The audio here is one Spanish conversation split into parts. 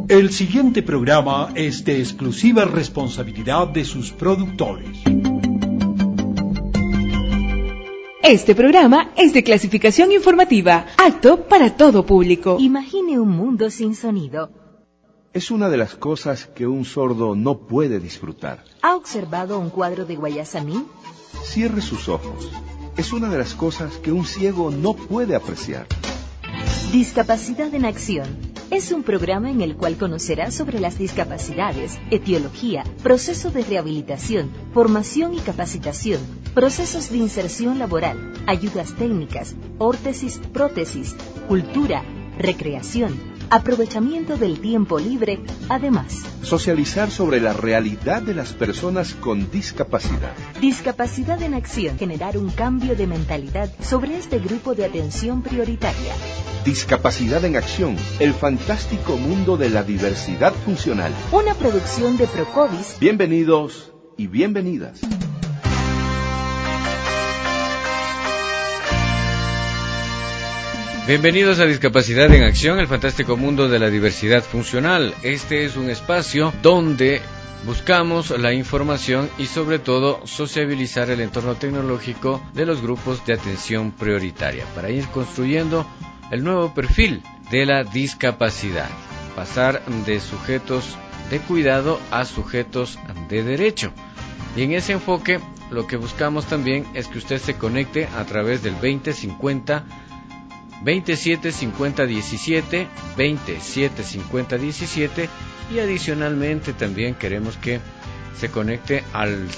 El siguiente programa es de exclusiva responsabilidad de sus productores. Este programa es de clasificación informativa, apto para todo público. Imagine un mundo sin sonido. Es una de las cosas que un sordo no puede disfrutar. ¿Ha observado un cuadro de Guayasamín? Cierre sus ojos. Es una de las cosas que un ciego no puede apreciar. Discapacidad en Acción. Es un programa en el cual conocerá sobre las discapacidades, etiología, proceso de rehabilitación, formación y capacitación, procesos de inserción laboral, ayudas técnicas, órtesis, prótesis, cultura, recreación, aprovechamiento del tiempo libre, además. Socializar sobre la realidad de las personas con discapacidad. Discapacidad en Acción. Generar un cambio de mentalidad sobre este grupo de atención prioritaria. Discapacidad en Acción, el fantástico mundo de la diversidad funcional. Una producción de Procovis. Bienvenidos y bienvenidas. Bienvenidos a Discapacidad en Acción, el fantástico mundo de la diversidad funcional. Este es un espacio donde buscamos la información y sobre todo sociabilizar el entorno tecnológico de los grupos de atención prioritaria para ir construyendo el nuevo perfil de la discapacidad, pasar de sujetos de cuidado a sujetos de derecho. Y en ese enfoque lo que buscamos también es que usted se conecte a través del 2050 275017, 275017 y adicionalmente también queremos que se conecte al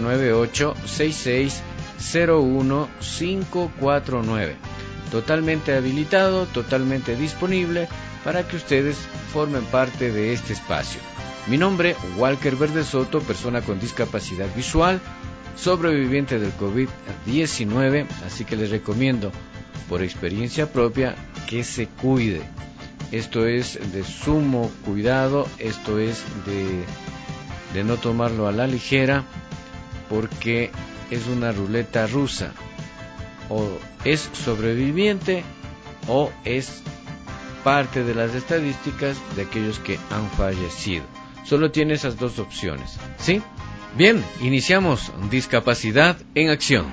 098-6601-549. Totalmente habilitado, totalmente disponible para que ustedes formen parte de este espacio. Mi nombre, Walker Verde Soto, persona con discapacidad visual, sobreviviente del COVID-19, así que les recomiendo por experiencia propia que se cuide. Esto es de sumo cuidado, esto es de no tomarlo a la ligera, porque es una ruleta rusa. O es sobreviviente o es parte de las estadísticas de aquellos que han fallecido. Solo tiene esas dos opciones, ¿sí? Bien, iniciamos Discapacidad en Acción.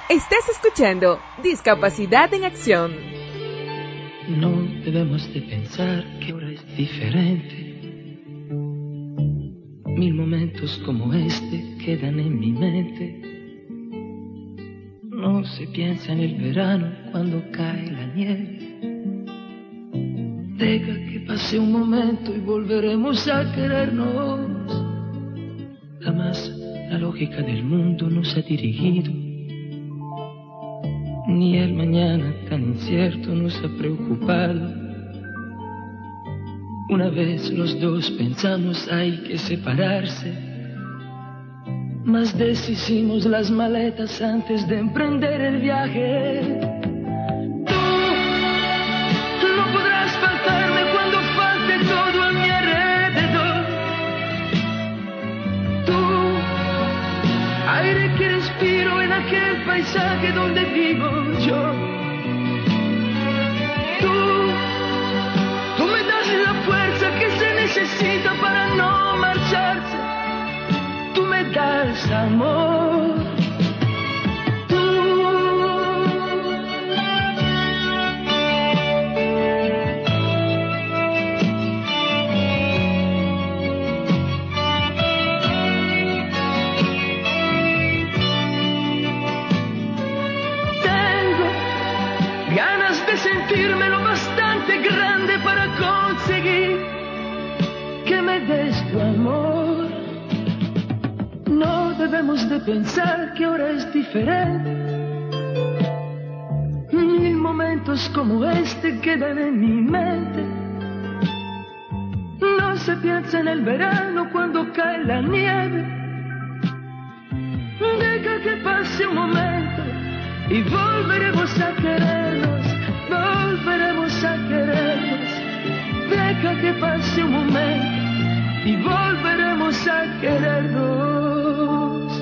Estás escuchando Discapacidad en Acción. No debemos de pensar que ahora es diferente. 1000 momentos como este quedan en mi mente. No se piensa en el verano cuando cae la nieve. Deja que pase un momento y volveremos a querernos. Jamás la lógica del mundo nos ha dirigido, ni el mañana tan incierto nos ha preocupado. Una vez los dos pensamos hay que separarse, mas deshicimos las maletas antes de emprender el viaje. Tú no podrás faltarme cuando falte todo a mi alrededor. Tú, aire que respiro en aquel paisaje donde vivo yo. Tú me das la fuerza que se necesita para no marcharse. Tú me das amor. Sentirme lo bastante grande para conseguir que me des tu amor. No debemos de pensar que ahora es diferente. 1000 momentos como este quedan en mi mente. No se piensa en el verano cuando cae la nieve. Deja que pase un momento y volveremos a querernos. Volveremos a querernos. Deja que pase un momento y volveremos a querernos.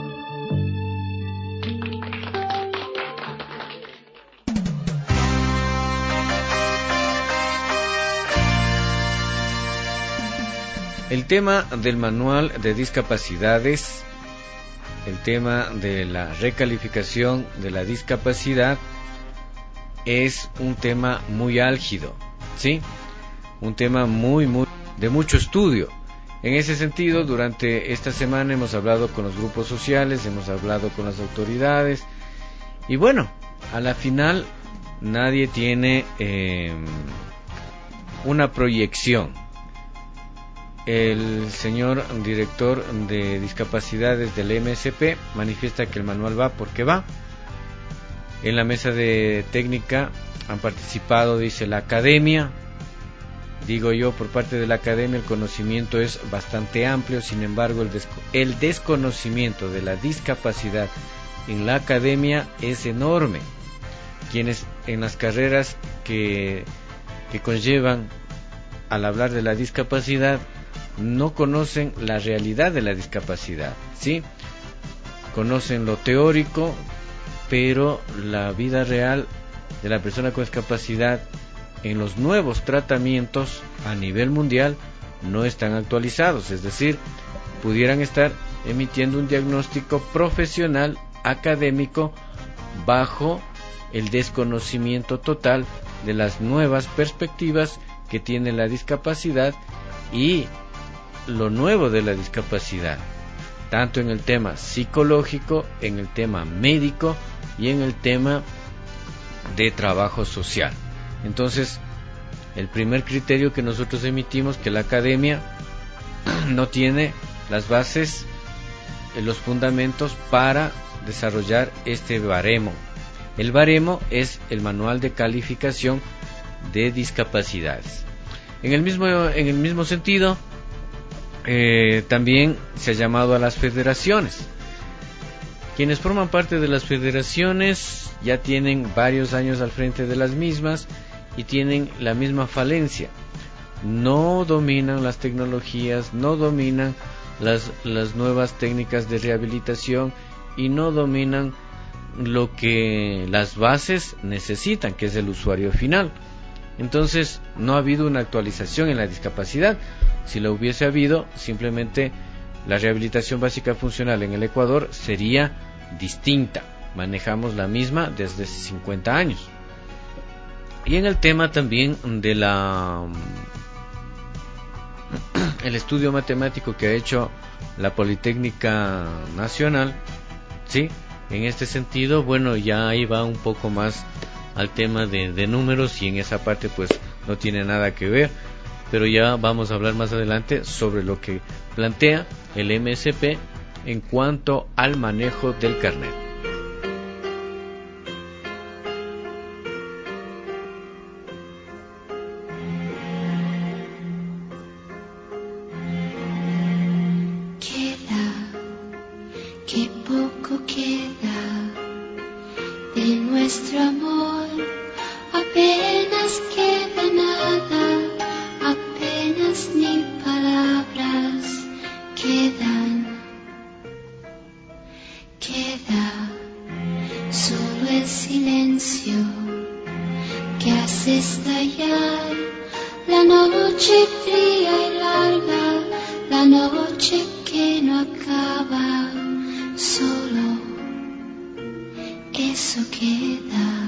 El tema del manual de discapacidades, el tema de la recalificación de la discapacidad, es un tema muy álgido, ¿sí? Un tema muy de mucho estudio. En ese sentido, durante esta semana hemos hablado con los grupos sociales, hemos hablado con las autoridades, y bueno, a la final nadie tiene una proyección. El señor director de discapacidades del MSP manifiesta que el manual va porque va. En la mesa de técnica han participado, dice, la academia. Digo yo, por parte de la academia el conocimiento es bastante amplio, sin embargo el desconocimiento de la discapacidad en la academia es enorme. Quienes en las carreras que conllevan al hablar de la discapacidad no conocen la realidad de la discapacidad, ¿sí? Conocen lo teórico, pero la vida real de la persona con discapacidad en los nuevos tratamientos a nivel mundial no están actualizados, es decir, pudieran estar emitiendo un diagnóstico profesional, académico, bajo el desconocimiento total de las nuevas perspectivas que tiene la discapacidad y lo nuevo de la discapacidad, tanto en el tema psicológico, en el tema médico y en el tema de trabajo social. Entonces, el primer criterio que nosotros emitimos, que la academia no tiene las bases, los fundamentos para desarrollar este baremo. El baremo es el manual de calificación de discapacidades. En el mismo sentido, también se ha llamado a las federaciones. Quienes forman parte de las federaciones ya tienen varios años al frente de las mismas y tienen la misma falencia. No dominan las tecnologías, no dominan las nuevas técnicas de rehabilitación y no dominan lo que las bases necesitan, que es el usuario final. Entonces, no ha habido una actualización en la discapacidad. Si la hubiese habido, simplemente la rehabilitación básica funcional en el Ecuador sería distinta. manejamos la misma desde hace 50 años. Y en el tema también de el estudio matemático que ha hecho la Politécnica Nacional, ¿sí? En este sentido, bueno, ya ahí va un poco más al tema de números, y en esa parte pues no tiene nada que ver, pero ya vamos a hablar más adelante sobre lo que plantea el MSP en cuanto al manejo del carnet. Qué poco queda de nuestro amor, apenas queda nada, apenas ni palabras quedan, queda solo el silencio que hace estallar la noche fría y larga, la noche que no acaba. Solo eso queda,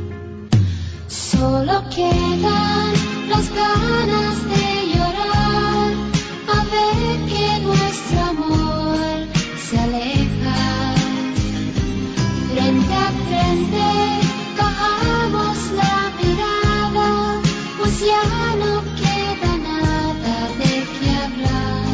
solo quedan las ganas de llorar, a ver que nuestro amor se aleja. Frente a frente bajamos la mirada, pues ya no queda nada de qué hablar.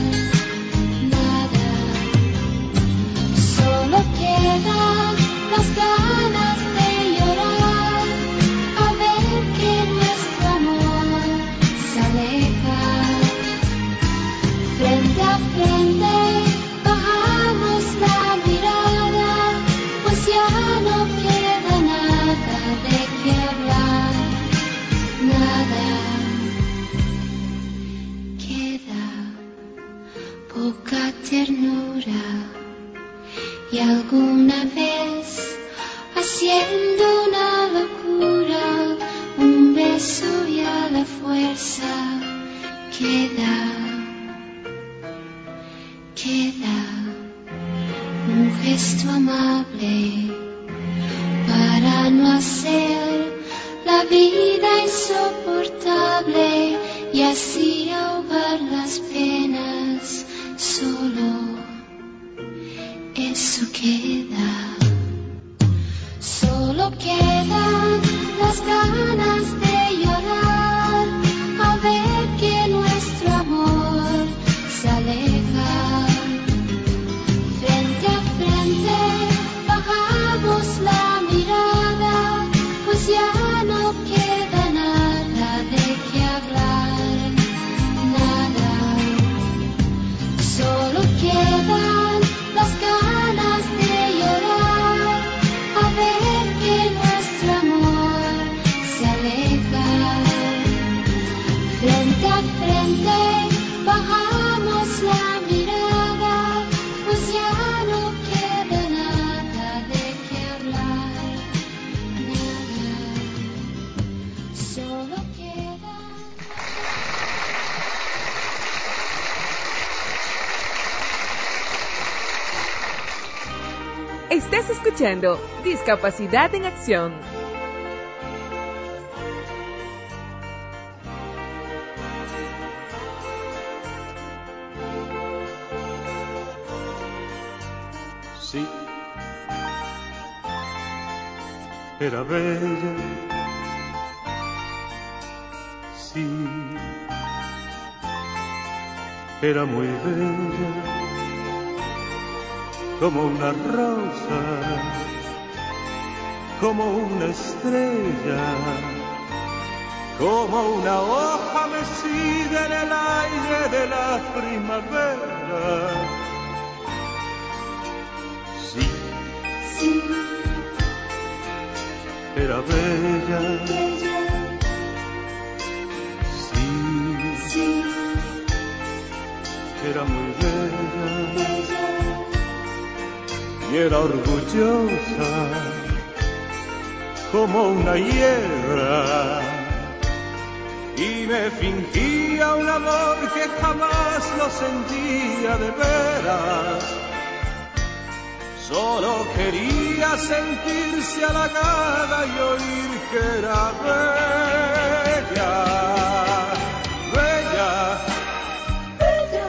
Solo quedan las ganas de llorar, a ver que nuestro amor se aleja. Frente a frente bajamos la mirada, pues ya no queda nada de qué hablar. Nada queda, poca ternura. Y alguna vez, haciendo una locura, un beso y a la fuerza queda, queda un gesto amable para no hacer la vida insoportable y así ahogar las penas. Solo eso queda, solo quedan las ganas de llorar, a ver que nuestro amor se aleja. Frente a frente bajamos la mirada, pues ya no queda nada de qué hablar. Nada, solo quedan las ganas de llorar, a ver que nuestro amor se aleja. Frente a frente bajamos la mirada, pues ya no queda nada de qué hablar. Nada, solo queda. Estás escuchando Discapacidad en Acción. Sí, era bella, sí, era muy bella, como una rosa, como una estrella, como una hoja mecida en el aire de la primavera. Sí, Sí, era bella, sí, sí, era muy bella. bella. Y era orgullosa como una hiedra, y me fingía un amor que jamás lo sentía de veras. Solo quería sentirse halagada y oír que era bella, bella, bella,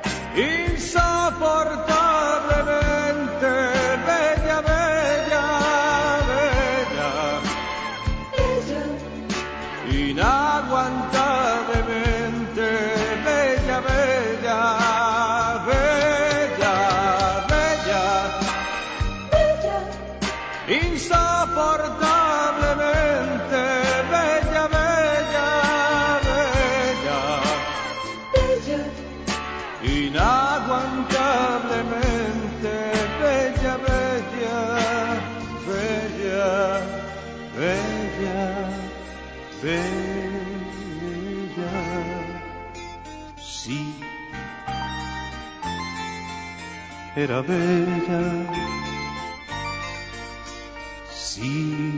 insoportablemente bella, bella, bella, bella, inaguantablemente bella, bella, bella, bella, bella, insoportablemente bella, bella, bella, bella, inaguantablemente bella, bella, bella, bella, bella. Sí, era bella. Sí,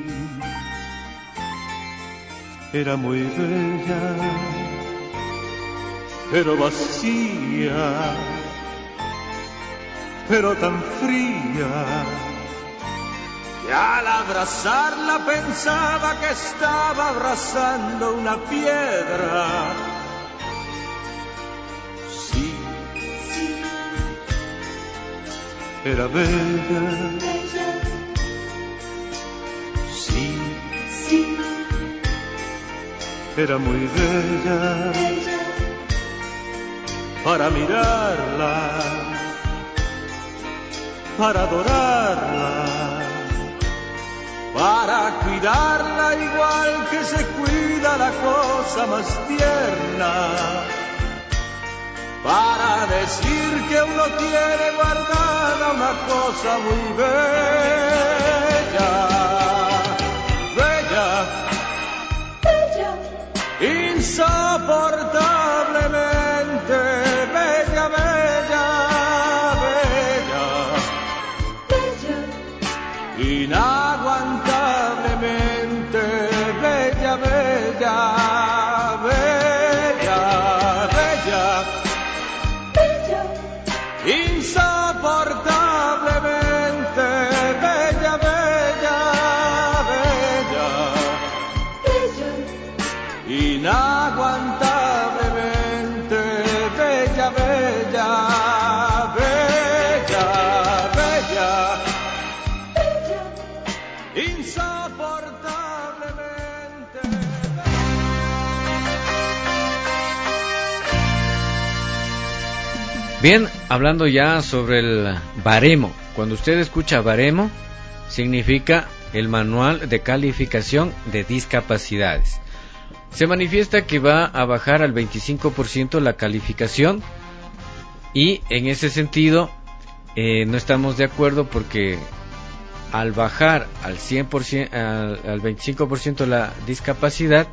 era muy bella, pero vacía, pero tan fría, que al abrazarla pensaba que estaba abrazando una piedra. Sí, era bella. Sí, era muy bella, para mirarla, para adorarla, para cuidarla igual que se cuida la cosa más tierna, para decir que uno tiene guardada una cosa muy bella. Insoportablemente bella, bella, bella, bella, inaguantablemente bella, bella, bella, bella, bella, insoportablemente bella, bella, bella, bella, inaguantablemente bella, bella, bella, bella, bella, insoportablemente Bien, hablando ya sobre el baremo. Cuando usted escucha baremo, significa el manual de calificación de discapacidades. Se manifiesta que va a bajar al 25% la calificación, y en ese sentido no estamos de acuerdo, porque al bajar al 100%, al 25% la discapacidad,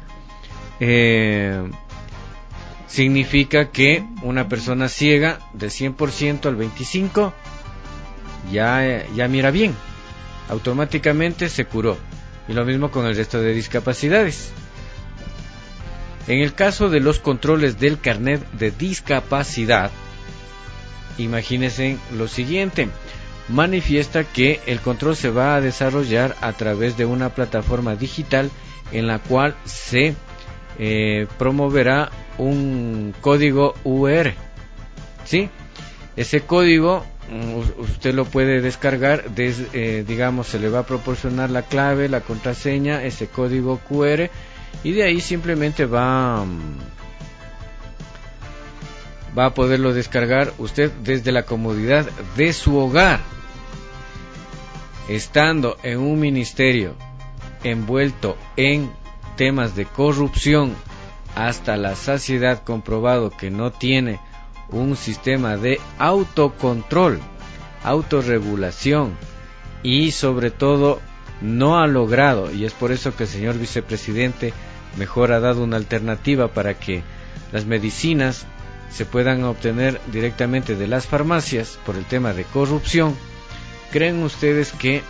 significa que una persona ciega de 100% al 25% ya mira bien, automáticamente se curó, y lo mismo con el resto de discapacidades. En el caso de los controles del carnet de discapacidad, imagínense lo siguiente: manifiesta que el control se va a desarrollar a través de una plataforma digital en la cual se promoverá un código UR. ¿Sí? Ese código usted lo puede descargar, digamos, se le va a proporcionar la clave, la contraseña, ese código QR, y de ahí simplemente va a poderlo descargar usted desde la comodidad de su hogar, estando en un ministerio envuelto en temas de corrupción hasta la saciedad, comprobado que no tiene un sistema de autocontrol, autorregulación, y sobre todo no ha logrado, y es por eso que el señor vicepresidente mejor ha dado una alternativa para que las medicinas se puedan obtener directamente de las farmacias por el tema de corrupción. ¿Creen ustedes que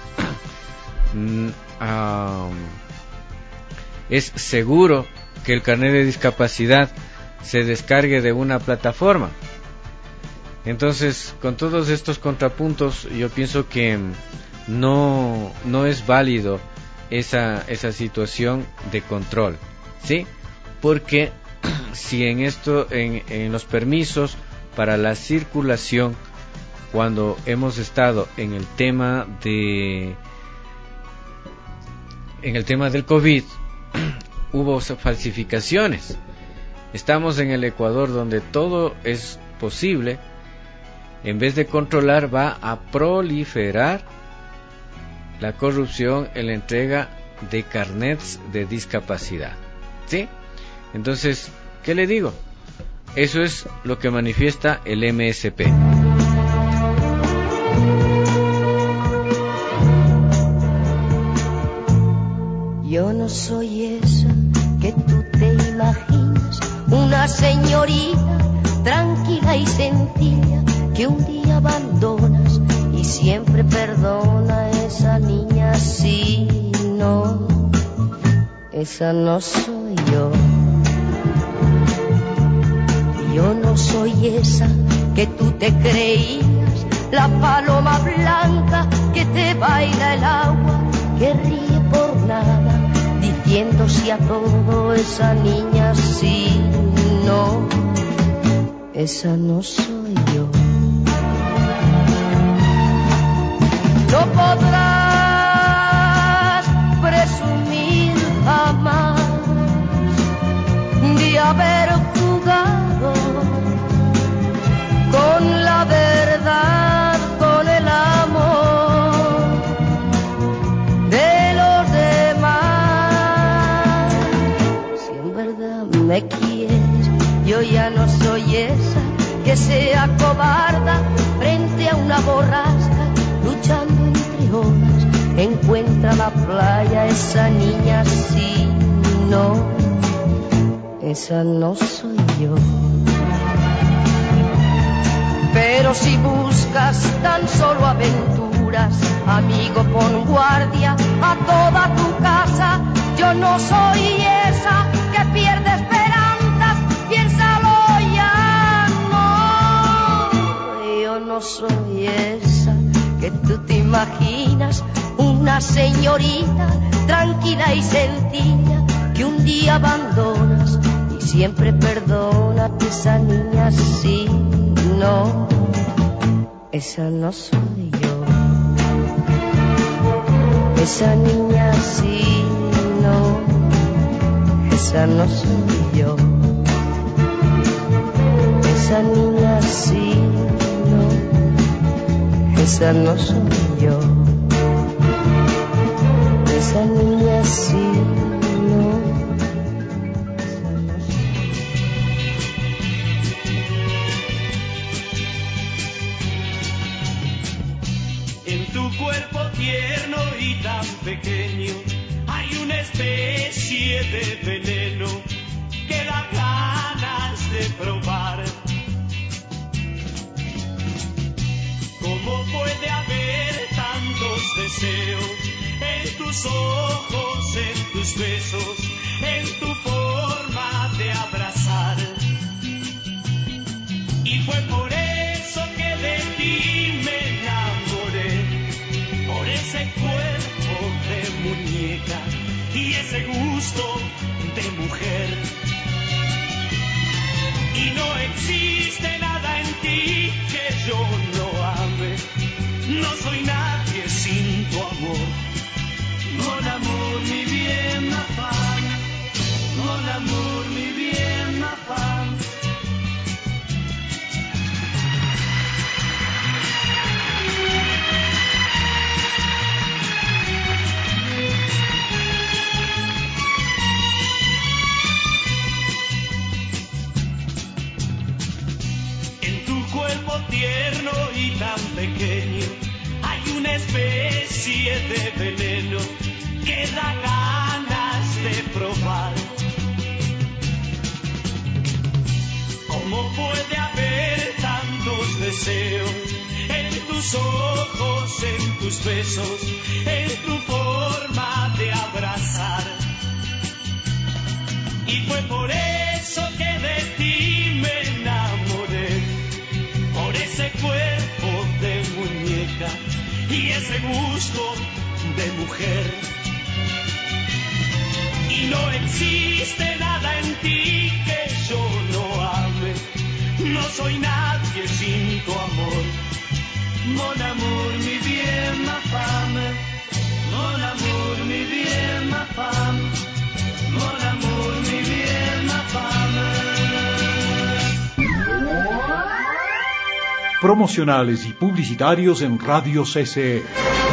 es seguro que el carnet de discapacidad se descargue de una plataforma? Entonces, con todos estos contrapuntos, yo pienso que no es válido esa situación de control, ¿sí? Porque si en los permisos para la circulación, cuando hemos estado en el tema del COVID, hubo falsificaciones. Estamos en el Ecuador, donde todo es posible. En vez de controlar, va a proliferar la corrupción en la entrega de carnets de discapacidad, ¿sí? Entonces, ¿qué le digo? Eso es lo que manifiesta el MSP. Yo no soy esa que tú te imaginas, una señorita tranquila y sencilla que un día abandonas y siempre perdona. Esa niña sí, no, esa no soy yo. Yo no soy esa que tú te creías, la paloma blanca que te baila el agua, que ríe por nada, diciendo sí a todo. Esa niña sí, no, esa no soy yo. No podrás presumir jamás de haber jugado con la verdad, con el amor de los demás. Si en verdad me quieres, yo ya no soy esa que sea cobarda frente a una borrasca, luchando entre olas, encuentra la playa. Esa niña sí, no, esa no soy yo. Pero si buscas tan solo aventuras, amigo, pon guardia a toda tu casa. Yo no soy esa que pierde esperanzas, piénsalo ya, no. Yo no soy esa que tú te imaginas, una señorita tranquila y sencilla que un día abandonas y siempre perdona. Esa niña sí, no, esa no soy yo. Esa niña sí, no, esa no soy yo. Esa niña sí, no, esa no soy yo. Esa niña sí, no, esa no soy yo. En tu cuerpo tierno y tan pequeño hay una especie de veneno que da ganas de probar. ¿Cómo puede haber tantos deseos en tus ojos, en tus besos, en tu forma de abrazar? Y fue por eso que de ti me enamoré, por ese cuerpo de muñeca y ese gusto de mujer. Y no existe nada en ti que yo no ame, no soy nadie sin tu amor. Mon amour, mi bien, ma femme, mon amour, mi bien, ma femme. Cuerpo tierno y tan pequeño hay una especie de veneno que da ganas de probar. ¿Cómo puede haber tantos deseos en tus ojos, en tus besos, en tu forma de abrazar? Y fue por eso que de ti me enamoré, por ese y ese gusto de mujer. Y no existe nada en ti que yo no ame. No soy nadie sin tu amor. Mon amour, mi bien, ma femme. Mon amour, mi bien, ma femme. Mon amour, mi bien, ma femme. Promocionales y publicitarios en Radio CCE.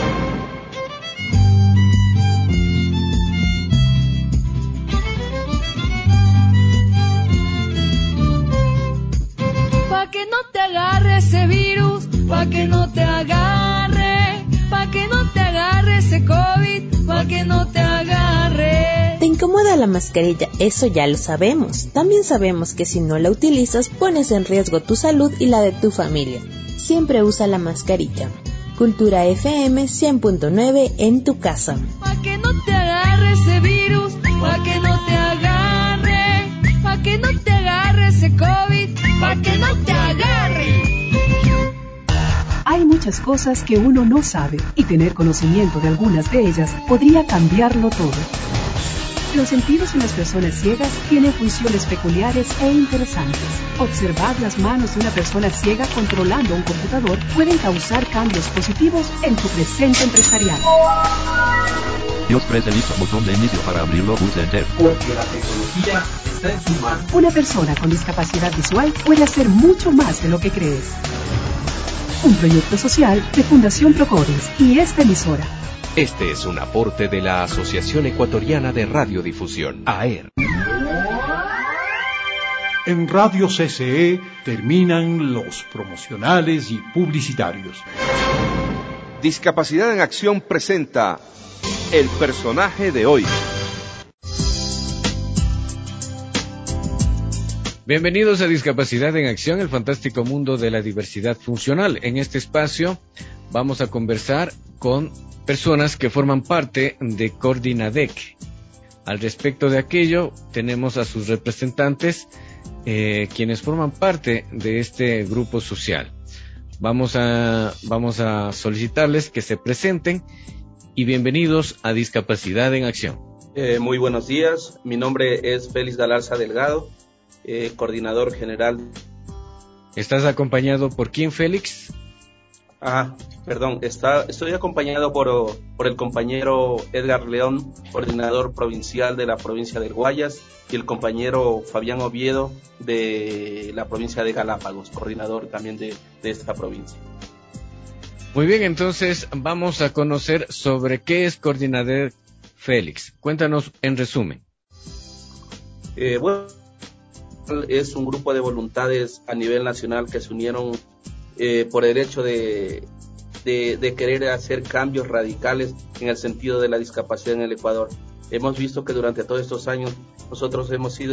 Pa' que no te agarre ese virus, pa' que no te agarre, pa' que no te agarre ese COVID, pa' que no te agarre. Te incomoda la mascarilla, eso ya lo sabemos. También sabemos que si no la utilizas, pones en riesgo tu salud y la de tu familia. Siempre usa la mascarilla. Cultura FM 100.9 en tu casa. Pa' que no te agarre ese virus, pa' que no te agarre, pa' que no te agarre ese COVID, pa' que no te agarre. Hay muchas cosas que uno no sabe y tener conocimiento de algunas de ellas podría cambiarlo todo. Los sentidos en las personas ciegas tienen funciones peculiares e interesantes. Observar las manos de una persona ciega controlando un computador pueden causar cambios positivos en tu presente empresarial. Dios preste listo botón de inicio para abrirlo, pulse enter. Porque la tecnología está en su mano. Una persona con discapacidad visual puede hacer mucho más de lo que crees. Un proyecto social de Fundación Procores y esta emisora. Este es un aporte de la Asociación Ecuatoriana de Radiodifusión, AER. En Radio CCE terminan los promocionales y publicitarios. Discapacidad en Acción presenta el personaje de hoy. Bienvenidos a Discapacidad en Acción, el fantástico mundo de la diversidad funcional. En este espacio vamos a conversar con personas que forman parte de Coordinadec. Al respecto de aquello, tenemos a sus representantes, quienes forman parte de este grupo social. Vamos a solicitarles que se presenten y bienvenidos a Discapacidad en Acción. Muy buenos días, mi nombre es Félix Galarza Delgado, coordinador general. ¿Estás acompañado por quién, Félix? Estoy acompañado por el compañero Edgar León, coordinador provincial de la provincia del Guayas, y el compañero Fabián Oviedo de la provincia de Galápagos, coordinador también de esta provincia. Muy bien, entonces vamos a conocer sobre qué es Coordinadec. Félix, cuéntanos en resumen. Bueno, es un grupo de voluntades a nivel nacional que se unieron por el hecho de querer hacer cambios radicales en el sentido de la discapacidad en el Ecuador. Hemos visto que durante todos estos años nosotros hemos sido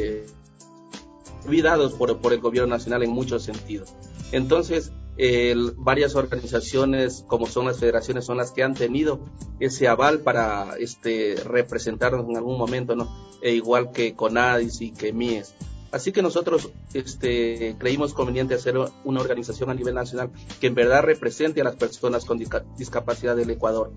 olvidados por el gobierno nacional en muchos sentidos. Entonces, varias organizaciones como son las federaciones son las que han tenido ese aval para representarnos en algún momento, ¿no? Igual que CONADIS y que MIES. Así que nosotros creímos conveniente hacer una organización a nivel nacional que en verdad represente a las personas con discapacidad del Ecuador.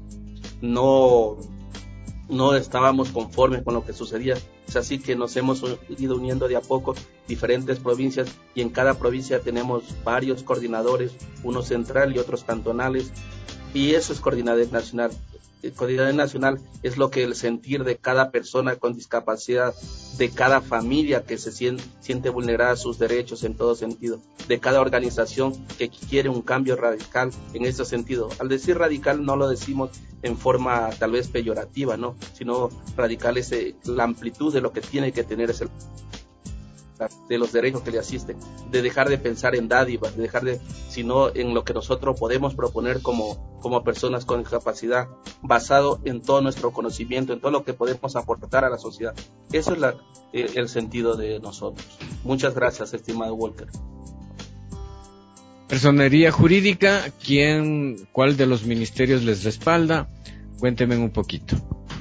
No estábamos conformes con lo que sucedía. Es así que nos hemos ido uniendo de a poco diferentes provincias y en cada provincia tenemos varios coordinadores, unos central y otros cantonales, y eso es Coordinadec Nacional. Coordinadec Nacional es lo que el sentir de cada persona con discapacidad, de cada familia que se siente vulnerada sus derechos en todo sentido, de cada organización que quiere un cambio radical en ese sentido. Al decir radical no lo decimos en forma tal vez peyorativa, ¿no? Sino radical es la amplitud de lo que tiene que tener ese de los derechos que le asisten, de dejar de pensar en dádivas, sino en lo que nosotros podemos proponer como personas con discapacidad, basado en todo nuestro conocimiento, en todo lo que podemos aportar a la sociedad. Eso es el sentido de nosotros. Muchas gracias, estimado Walker. Personería jurídica, ¿cuál de los ministerios les respalda? Cuéntenme un poquito.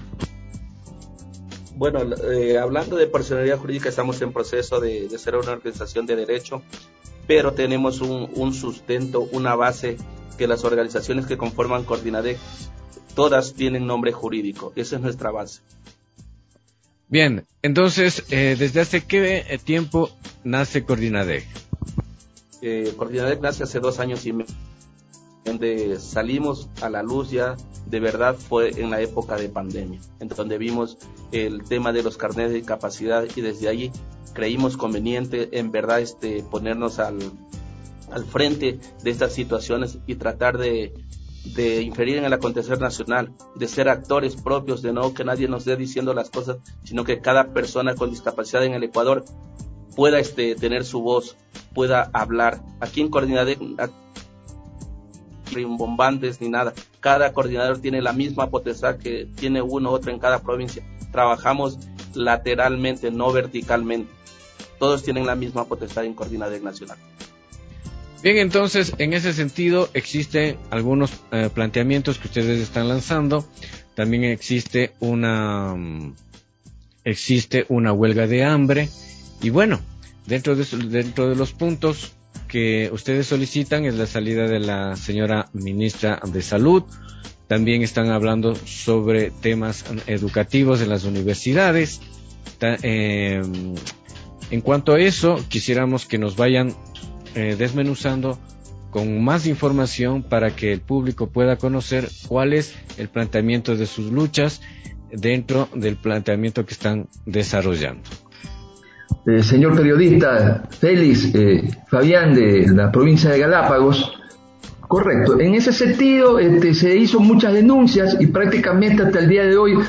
Bueno, hablando de personería jurídica, estamos en proceso de ser una organización de derecho, pero tenemos un sustento, una base que las organizaciones que conforman Coordinadec todas tienen nombre jurídico. Esa es nuestra base. Bien, entonces, ¿desde hace qué tiempo nace Coordinadec? Coordinadec nace hace 2 años y medio. Donde salimos a la luz ya de verdad fue en la época de pandemia, en donde vimos el tema de los carnets de discapacidad, y desde ahí creímos conveniente en verdad ponernos al frente de estas situaciones y tratar de inferir en el acontecer nacional, de ser actores propios, de no que nadie nos esté diciendo las cosas, sino que cada persona con discapacidad en el Ecuador pueda tener su voz, pueda hablar. Aquí en Coordinadec rimbombantes ni nada, cada coordinador tiene la misma potestad que tiene uno u otro en cada provincia. Trabajamos lateralmente, no verticalmente. Todos tienen la misma potestad en Coordinadec Nacional. Bien, entonces, en ese sentido, existen algunos planteamientos que ustedes están lanzando. También existe una huelga de hambre. Y bueno, dentro de los puntos que ustedes solicitan es la salida de la señora ministra de Salud. También están hablando sobre temas educativos en las universidades. En cuanto a eso, quisiéramos que nos vayan desmenuzando con más información para que el público pueda conocer cuál es el planteamiento de sus luchas dentro del planteamiento que están desarrollando. Señor periodista Félix, Fabián de la provincia de Galápagos, correcto, en ese sentido se hizo muchas denuncias y prácticamente hasta el día de hoy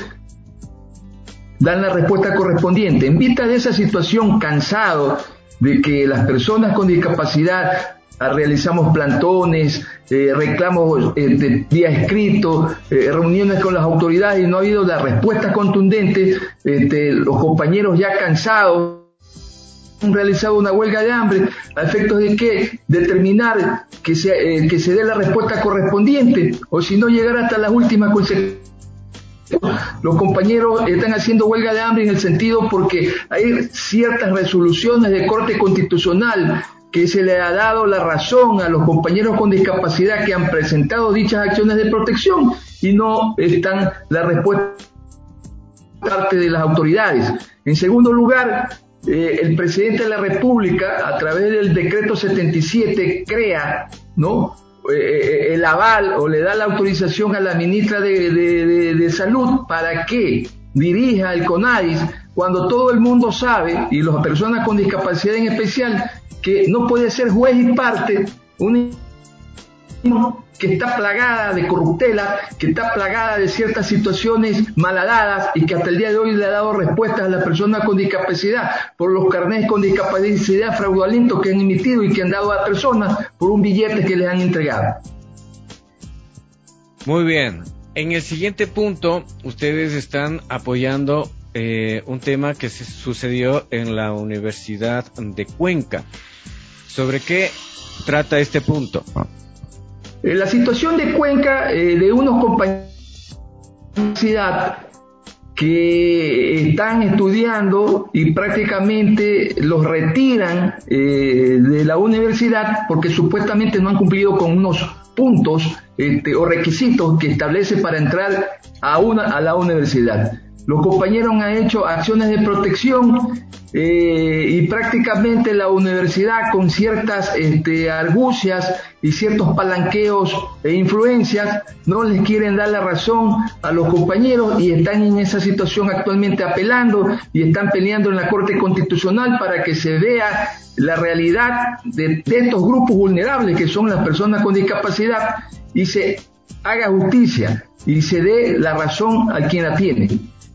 dan la respuesta correspondiente. En vista de esa situación, cansado de que las personas con discapacidad realizamos plantones, reclamos vía escrito, reuniones con las autoridades y no ha habido la respuesta contundente, los compañeros ya cansados han realizado una huelga de hambre a efectos de que determinar que se dé la respuesta correspondiente, o si no llegar hasta las últimas consecuencias. Los compañeros están haciendo huelga de hambre en el sentido porque hay ciertas resoluciones de Corte Constitucional que se le ha dado la razón a los compañeros con discapacidad que han presentado dichas acciones de protección y no están la respuesta por parte de las autoridades. En segundo lugar, el presidente de la República, a través del decreto 77, crea, ¿no?, el aval o le da la autorización a la ministra de Salud para que dirija el CONADIS, cuando todo el mundo sabe, y las personas con discapacidad en especial, que no puede ser juez y parte una que está plagada de corruptela, que está plagada de ciertas situaciones malhadadas y que hasta el día de hoy le ha dado respuestas a las personas con discapacidad por los carnets con discapacidad fraudulentos que han emitido y que han dado a personas por un billete que les han entregado. Muy bien. En el siguiente punto, ustedes están apoyando un tema que se sucedió en la Universidad de Cuenca. ¿Sobre qué trata este punto? La situación de Cuenca, de unos compañeros de universidad que están estudiando y prácticamente los retiran de la universidad porque supuestamente no han cumplido con unos puntos o requisitos que establece para entrar a la universidad. Los compañeros han hecho acciones de protección y prácticamente la universidad, con ciertas argucias y ciertos palanqueos e influencias, no les quieren dar la razón a los compañeros y están en esa situación actualmente apelando y están peleando en la Corte Constitucional para que se vea la realidad de estos grupos vulnerables que son las personas con discapacidad y se haga justicia y se dé la razón a quien la tiene.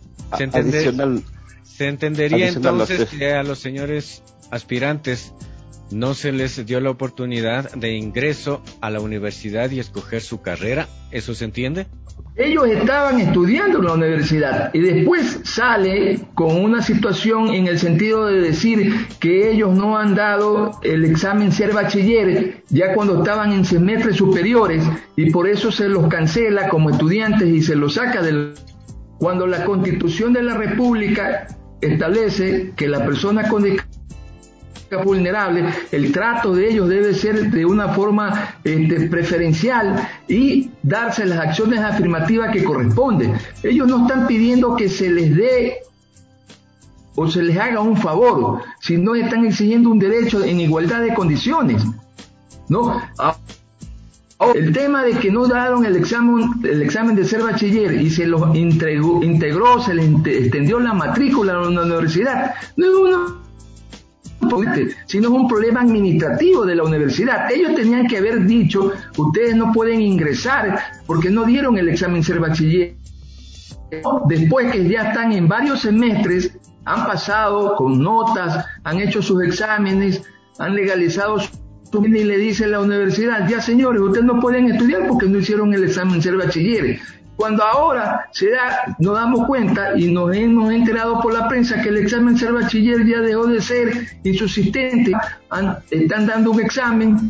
Se entendería entonces que a los señores aspirantes no se les dio la oportunidad de ingreso a la universidad y escoger su carrera. ¿Eso se entiende? Ellos estaban estudiando en la universidad y después sale con una situación en el sentido de decir que ellos no han dado el examen ser bachiller ya cuando estaban en semestres superiores y por eso se los cancela como estudiantes y se los saca del... Cuando la Constitución de la República establece que la persona con discapacidad vulnerable, el trato de ellos debe ser de una forma preferencial y darse las acciones afirmativas que corresponden. Ellos no están pidiendo que se les dé o se les haga un favor, sino están exigiendo un derecho en igualdad de condiciones, ¿no? El tema de que no dieron el examen de ser bachiller y se los integró, se les extendió la matrícula a una universidad, no es sino es un problema administrativo de la universidad. Ellos tenían que haber dicho, ustedes no pueden ingresar porque no dieron el examen ser bachiller. Después que ya están en varios semestres, han pasado con notas, han hecho sus exámenes, han legalizado su vida y le dice a la universidad, ya señores, ustedes no pueden estudiar porque no hicieron el examen ser bachilleres. Cuando ahora nos damos cuenta y nos hemos enterado por la prensa que el examen ser bachiller ya dejó de ser insubsistente, están dando un examen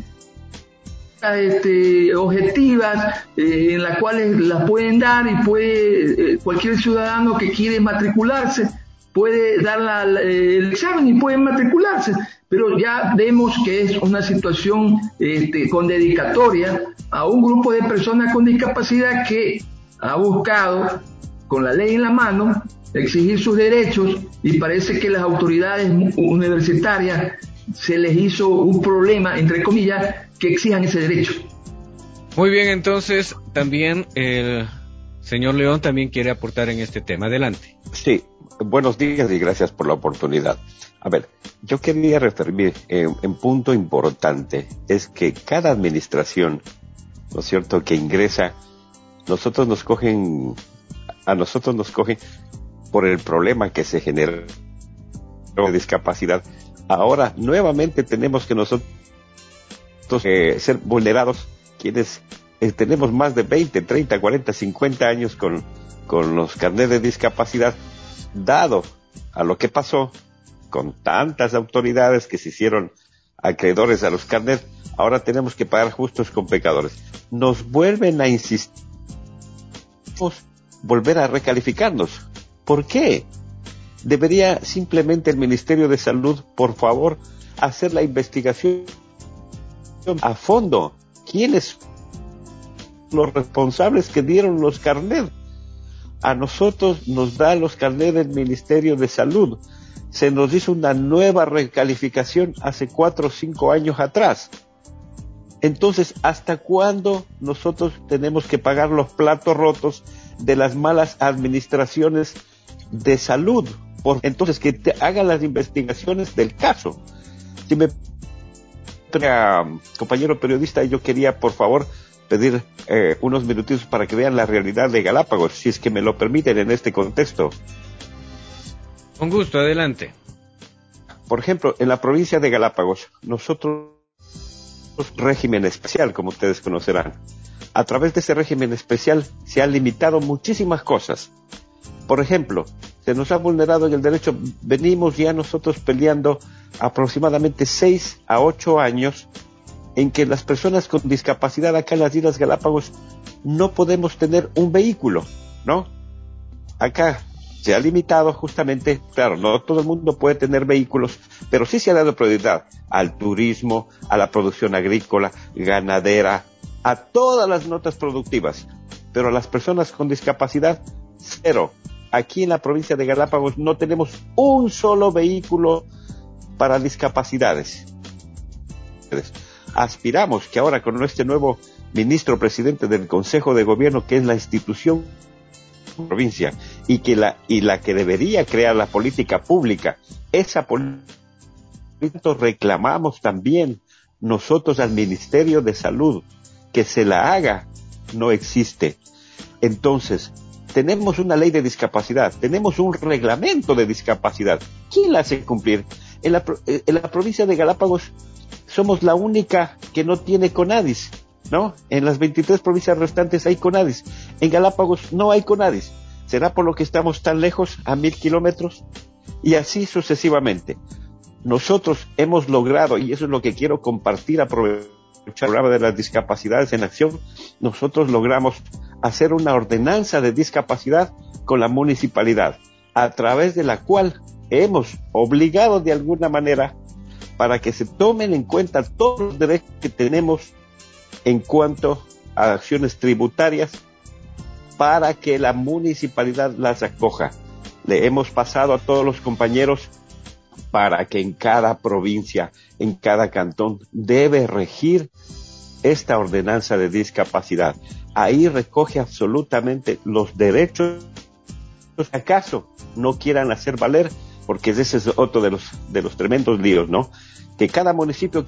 objetivas en las cuales las pueden dar y puede cualquier ciudadano que quiere matricularse puede dar el examen y puede matricularse, pero ya vemos que es una situación con dedicatoria a un grupo de personas con discapacidad que ha buscado, con la ley en la mano, exigir sus derechos y parece que las autoridades universitarias se les hizo un problema, entre comillas, que exijan ese derecho. Muy bien, entonces también el señor León también quiere aportar en este tema. Adelante. Sí, buenos días y gracias por la oportunidad. A ver, yo quería referirme en punto importante, es que cada administración, ¿no es cierto?, que ingresa, a nosotros nos cogen por el problema que se genera de discapacidad. Ahora nuevamente tenemos que nosotros ser vulnerados, quienes tenemos más de 20, 30, 40, 50 años con los carnets de discapacidad, dado a lo que pasó con tantas autoridades que se hicieron acreedores a los carnets. Ahora tenemos que pagar justos con pecadores. Nos vuelven a insistir, volver a recalificarnos. ¿Por qué? Debería simplemente el Ministerio de Salud, por favor, hacer la investigación a fondo. ¿Quiénes los responsables que dieron los carnets? A nosotros nos da los carnets del Ministerio de Salud. Se nos hizo una nueva recalificación hace 4 o 5 años atrás. Entonces, ¿hasta cuándo nosotros tenemos que pagar los platos rotos de las malas administraciones de salud? Entonces, que hagan las investigaciones del caso. Si me compañero periodista, yo quería, por favor, pedir unos minutitos para que vean la realidad de Galápagos, si es que me lo permiten en este contexto. Con gusto, adelante. Por ejemplo, en la provincia de Galápagos, nosotros régimen especial, como ustedes conocerán. A través de ese régimen especial se han limitado muchísimas cosas. Por ejemplo, se nos ha vulnerado en el derecho, venimos ya nosotros peleando aproximadamente 6 a 8 años en que las personas con discapacidad acá en las Islas Galápagos no podemos tener un vehículo, ¿no? Acá se ha limitado justamente, claro, no todo el mundo puede tener vehículos, pero sí se ha dado prioridad al turismo, a la producción agrícola, ganadera, a todas las notas productivas, pero a las personas con discapacidad, cero. Aquí en la provincia de Galápagos no tenemos un solo vehículo para discapacidades. Aspiramos que ahora con este nuevo ministro presidente del Consejo de Gobierno, que es la institución provincia y la que debería crear la política pública, esa política reclamamos también nosotros al Ministerio de Salud que se la haga. No existe. Entonces, tenemos una ley de discapacidad, tenemos un reglamento de discapacidad. ¿Quién la hace cumplir? En la provincia de Galápagos somos la única que no tiene CONADIS, ¿no? En las 23 provincias restantes hay CONADIS. En Galápagos no hay CONADIS. ¿Será por lo que estamos tan lejos, a 1000 kilómetros? Y así sucesivamente. Nosotros hemos logrado, y eso es lo que quiero compartir, aprovechar el programa de las discapacidades en acción, nosotros logramos hacer una ordenanza de discapacidad con la municipalidad, a través de la cual hemos obligado de alguna manera para que se tomen en cuenta todos los derechos que tenemos en cuanto a acciones tributarias para que la municipalidad las acoja. Le hemos pasado a todos los compañeros para que en cada provincia, en cada cantón, debe regir esta ordenanza de discapacidad. Ahí recoge absolutamente los derechos que acaso no quieran hacer valer, porque ese es otro de los tremendos líos, ¿no? Que cada municipio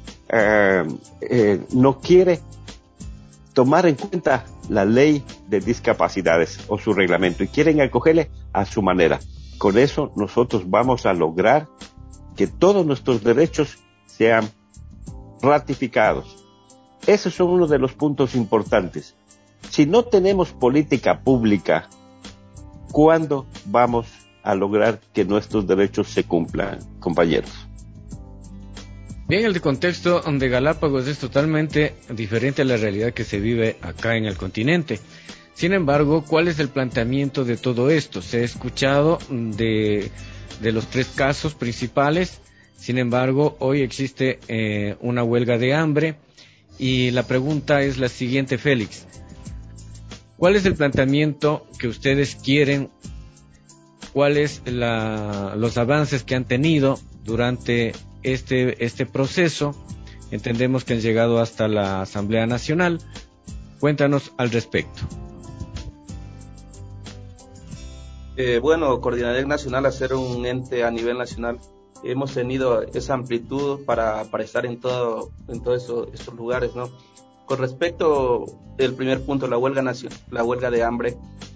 no quiere tomar en cuenta la ley de discapacidades o su reglamento y quieren acogerle a su manera. Con eso nosotros vamos a lograr que todos nuestros derechos sean ratificados. Esos son uno de los puntos importantes. Si no tenemos política pública, ¿cuándo vamos a lograr que nuestros derechos se cumplan, compañeros? Bien, el contexto de Galápagos es totalmente diferente a la realidad que se vive acá en el continente. Sin embargo, ¿cuál es el planteamiento de todo esto? Se ha escuchado de los 3 casos principales. Sin embargo, hoy existe una huelga de hambre y la pregunta es la siguiente, Félix. ¿Cuál es el planteamiento que ustedes quieren? ¿Cuáles los avances que han tenido durante este proceso? Entendemos que han llegado hasta la Asamblea Nacional. Cuéntanos al respecto. Bueno, Coordinadec Nacional, al ser un ente a nivel nacional, hemos tenido esa amplitud para estar en todos estos lugares, ¿no? Con respecto al primer punto, la huelga de hambre,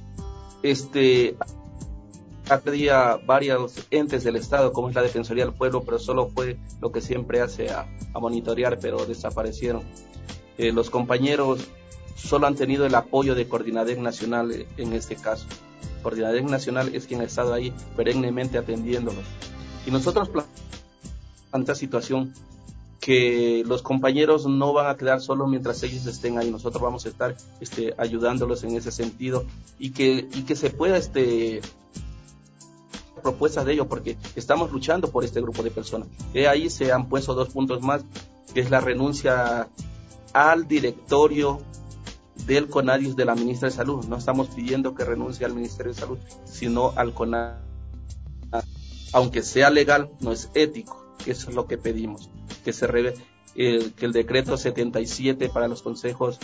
había varios entes del Estado, como es la Defensoría del Pueblo, pero solo fue lo que siempre hace a monitorear, pero desaparecieron. Los compañeros solo han tenido el apoyo de Coordinadec Nacional en este caso. Coordinadec Nacional es quien ha estado ahí perennemente atendiéndolos. Y nosotros ante esta situación, que los compañeros no van a quedar solos mientras ellos estén ahí. Nosotros vamos a estar ayudándolos en ese sentido y que se pueda propuestas de ello, porque estamos luchando por este grupo de personas. Ahí se han puesto 2 puntos más, que es la renuncia al directorio del CONADIS de la ministra de Salud. No estamos pidiendo que renuncie al Ministerio de Salud, sino al CONADIS. Aunque sea legal, no es ético. Eso es lo que pedimos, que se que el decreto 77 para los consejos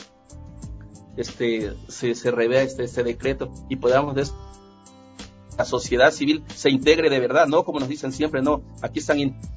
se revea este decreto y podamos la sociedad civil se integre de verdad, no como nos dicen siempre, no, aquí están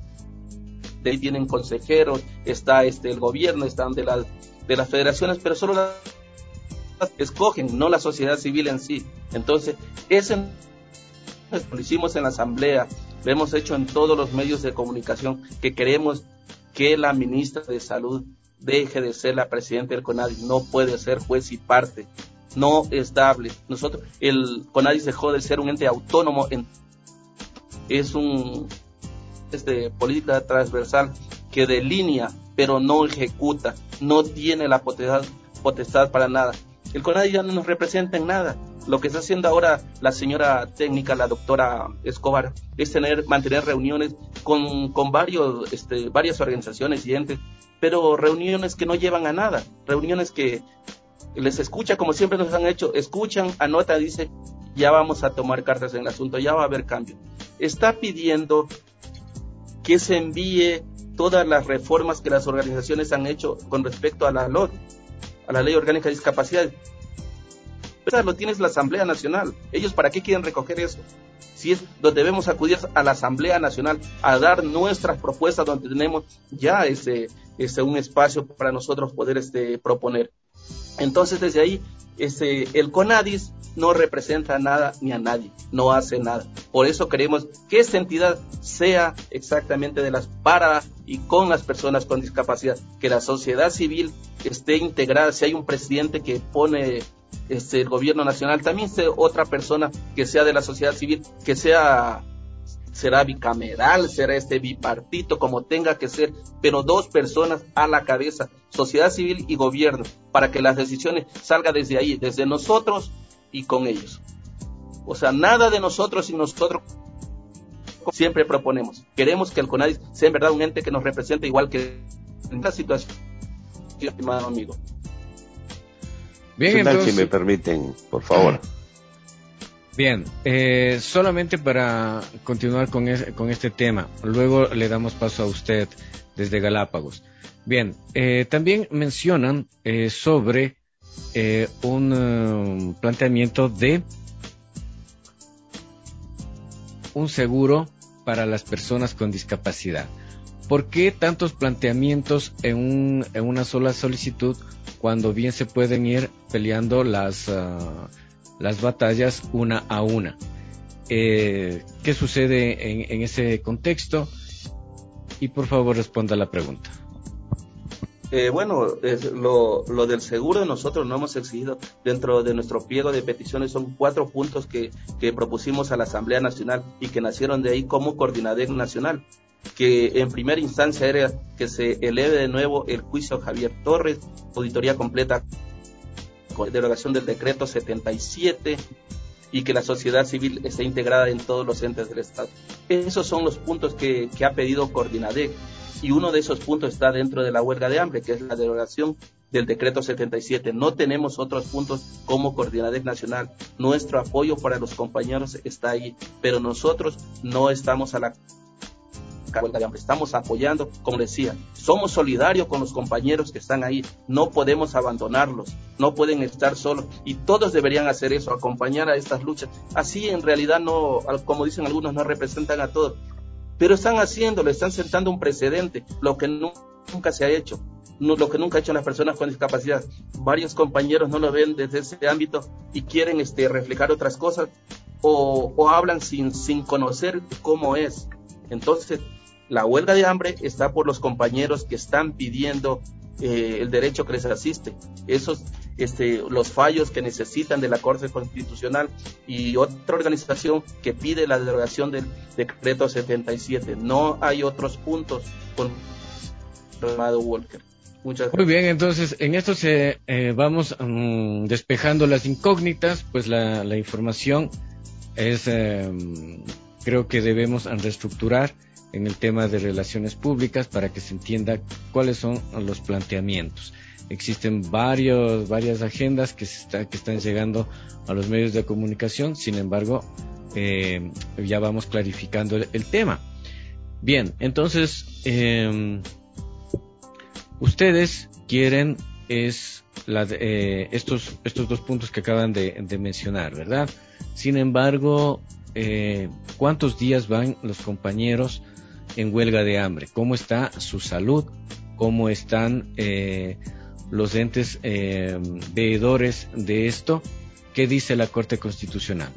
de ahí tienen consejeros, está el gobierno, están de las federaciones, pero solo las escogen, no la sociedad civil en sí. Entonces, ese lo hicimos en la asamblea, lo hemos hecho en todos los medios de comunicación, que queremos que la ministra de Salud deje de ser la presidenta del CONADIS, no puede ser juez y parte, no es estable. El CONADIS dejó de ser un ente autónomo, es un política transversal que delinea, pero no ejecuta, no tiene la potestad para nada. El CONADIS ya no nos representa en nada. Lo que está haciendo ahora la señora técnica, la doctora Escobar, es mantener reuniones con varias organizaciones y entes, pero reuniones que no llevan a nada, reuniones que les escucha como siempre nos han hecho, escuchan, anotan, dice, ya vamos a tomar cartas en el asunto, ya va a haber cambio. Está pidiendo que se envíe todas las reformas que las organizaciones han hecho con respecto a la LOD, a la Ley Orgánica de Discapacidad. Eso lo tiene la Asamblea Nacional. ¿Ellos para qué quieren recoger eso? Si es donde debemos acudir a la Asamblea Nacional a dar nuestras propuestas, donde tenemos ya un espacio para nosotros poder proponer. Entonces, desde ahí, el CONADIS no representa nada ni a nadie, no hace nada. Por eso queremos que esta entidad sea exactamente para y con las personas con discapacidad, que la sociedad civil esté integrada. Si hay un presidente que pone el gobierno nacional, también sea otra persona que sea de la sociedad civil, que será bicameral, será bipartito, como tenga que ser, pero 2 personas a la cabeza, sociedad civil y gobierno, para que las decisiones salgan desde ahí, desde nosotros y con ellos. O sea, nada de nosotros y nosotros siempre proponemos. Queremos que el CONADIS sea en verdad un ente que nos represente igual que en esta situación, estimado amigo. Bien, entonces, si me permiten, por favor. Bien, solamente para continuar con este tema, luego le damos paso a usted desde Galápagos. Bien, también mencionan sobre un planteamiento de un seguro para las personas con discapacidad. ¿Por qué tantos planteamientos en una sola solicitud cuando bien se pueden ir peleando las batallas una a una? ¿Qué sucede en ese contexto? Y por favor responda la pregunta. Lo del seguro nosotros no hemos exigido dentro de nuestro pliego de peticiones. Son 4 puntos que propusimos a la Asamblea Nacional y que nacieron de ahí como Coordinadec Nacional, que en primera instancia era que se eleve de nuevo el juicio a Javier Torres, auditoría completa con derogación del decreto 77 y que la sociedad civil esté integrada en todos los entes del Estado. Esos son los puntos que ha pedido Coordinadec, y uno de esos puntos está dentro de la huelga de hambre, que es la derogación del decreto 77. No tenemos otros puntos como Coordinadec Nacional. Nuestro apoyo para los compañeros está ahí, pero nosotros no estamos a la huelga de hambre, estamos apoyando, como decía, somos solidarios con los compañeros que están ahí, no podemos abandonarlos, no pueden estar solos, y todos deberían hacer eso, acompañar a estas luchas. Así en realidad no, como dicen algunos, no representan a todos, pero están haciéndolo, están sentando un precedente, lo que nunca se ha hecho, lo que nunca han hecho las personas con discapacidad. Varios compañeros no lo ven desde ese ámbito y quieren reflejar otras cosas o hablan sin conocer cómo es. Entonces, la huelga de hambre está por los compañeros que están pidiendo el derecho que les asiste, los fallos que necesitan de la Corte Constitucional, y otra organización que pide la derogación del decreto 77. No hay otros puntos con Amado Walker. Muchas gracias. Muy bien, entonces en esto vamos despejando las incógnitas, pues la información es, creo que debemos reestructurar en el tema de relaciones públicas para que se entienda cuáles son los planteamientos. Existen varias agendas que están llegando a los medios de comunicación, sin embargo, ya vamos clarificando el tema. Bien, entonces, ustedes quieren estos 2 puntos que acaban de mencionar, ¿verdad? Sin embargo, ¿cuántos días van los compañeros en huelga de hambre? ¿Cómo está su salud? ¿Cómo están los entes veedores de esto? ¿Qué dice la Corte Constitucional?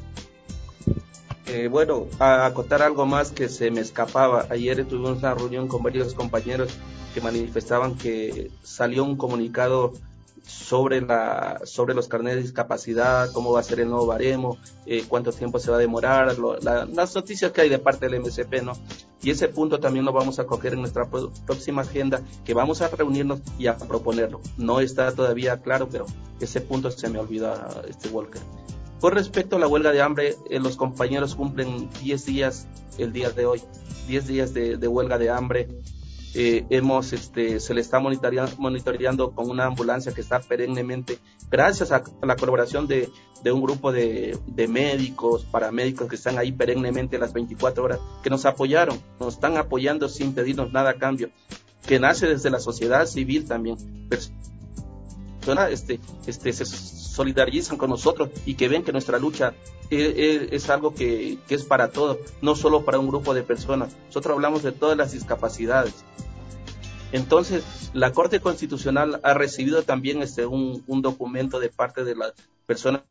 A acotar algo más que se me escapaba. Ayer tuvimos una reunión con varios compañeros que manifestaban que salió un comunicado sobre los carnets de discapacidad, cómo va a ser el nuevo baremo, cuánto tiempo se va a demorar, las noticias que hay de parte del MSP, ¿no? Y ese punto también lo vamos a coger en nuestra próxima agenda, que vamos a reunirnos y a proponerlo. No está todavía claro, pero ese punto se me olvida, Walker. Con respecto a la huelga de hambre, los compañeros cumplen 10 días el día de hoy, 10 días de huelga de hambre. Se le está monitoreando con una ambulancia que está perennemente, gracias a la colaboración de un grupo de médicos, paramédicos que están ahí perennemente las 24 horas, que nos apoyaron, nos están apoyando sin pedirnos nada a cambio, que nace desde la sociedad civil también. Personas se solidarizan con nosotros y que ven que nuestra lucha es algo que es para todos, no solo para un grupo de personas. Nosotros hablamos de todas las discapacidades. Entonces, la Corte Constitucional ha recibido también un documento de parte de las personas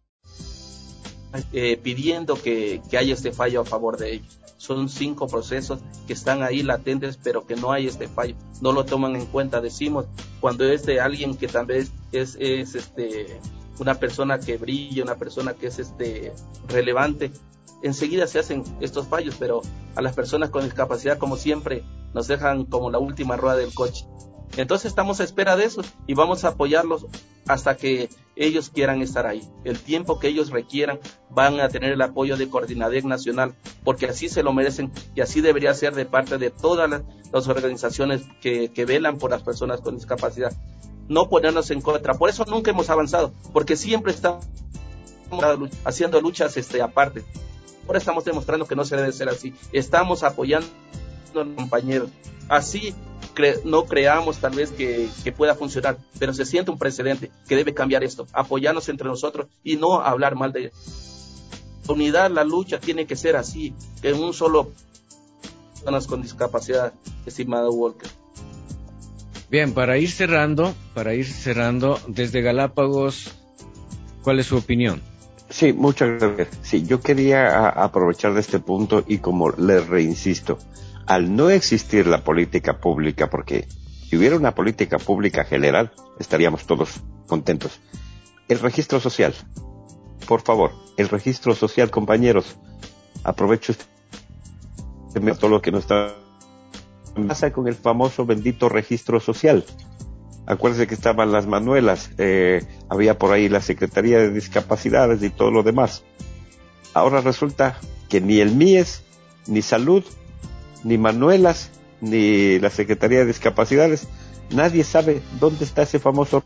pidiendo que haya este fallo a favor de ellos. Son 5 procesos que están ahí latentes, pero que no hay este fallo, no lo toman en cuenta. Decimos, cuando es de alguien que también es una persona que brilla, una persona que es relevante, enseguida se hacen estos fallos, pero a las personas con discapacidad, como siempre, nos dejan como la última rueda del coche. Entonces estamos a espera de eso y vamos a apoyarlos hasta que ellos quieran estar ahí. El tiempo que ellos requieran van a tener el apoyo de Coordinadec Nacional, porque así se lo merecen y así debería ser de parte de todas las organizaciones que velan por las personas con discapacidad. No ponernos en contra. Por eso nunca hemos avanzado, porque siempre estamos haciendo luchas aparte. Ahora estamos demostrando que no se debe ser así. Estamos apoyando a los compañeros. Así no creamos tal vez que pueda funcionar, pero se siente un precedente que debe cambiar esto. Apoyarnos entre nosotros y no hablar mal de la unidad. La lucha tiene que ser así, que en un solo personas con discapacidad, estimado Walker. Bien, para ir cerrando, desde Galápagos, ¿cuál es su opinión? Sí, muchas gracias. Sí, yo quería aprovechar de este punto y como les reinsisto, al no existir la política pública, porque si hubiera una política pública general, estaríamos todos contentos. El registro social, por favor, el registro social, compañeros, aprovecho todo lo que nos está pasa con el famoso bendito registro social. Acuérdense que estaban las manuelas, había por ahí la Secretaría de Discapacidades y todo lo demás. Ahora resulta que ni el MIES, ni Salud, ni manuelas, ni la Secretaría de Discapacidades, nadie sabe dónde está ese famoso,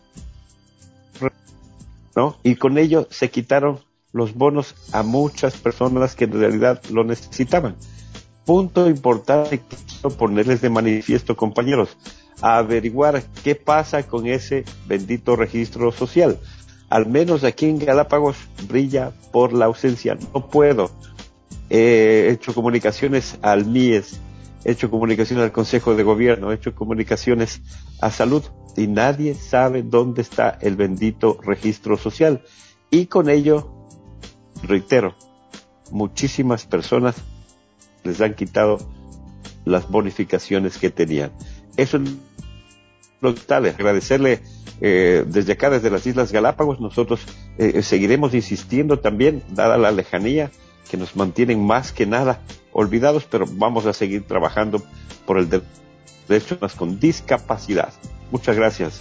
¿no? Y con ello se quitaron los bonos a muchas personas que en realidad lo necesitaban. Punto importante que quiero ponerles de manifiesto, compañeros, a averiguar qué pasa con ese bendito registro social. Al menos aquí en Galápagos brilla por la ausencia. No puedo. He hecho comunicaciones al MIES, he hecho comunicaciones al Consejo de Gobierno, he hecho comunicaciones a Salud y nadie sabe dónde está el bendito registro social. Y con ello, reitero, muchísimas personas les han quitado las bonificaciones que tenían. Eso es lo que tal, agradecerle desde acá, desde las Islas Galápagos. Nosotros seguiremos insistiendo también, dada la lejanía, que nos mantienen más que nada olvidados, pero vamos a seguir trabajando por el derecho con discapacidad. Muchas gracias.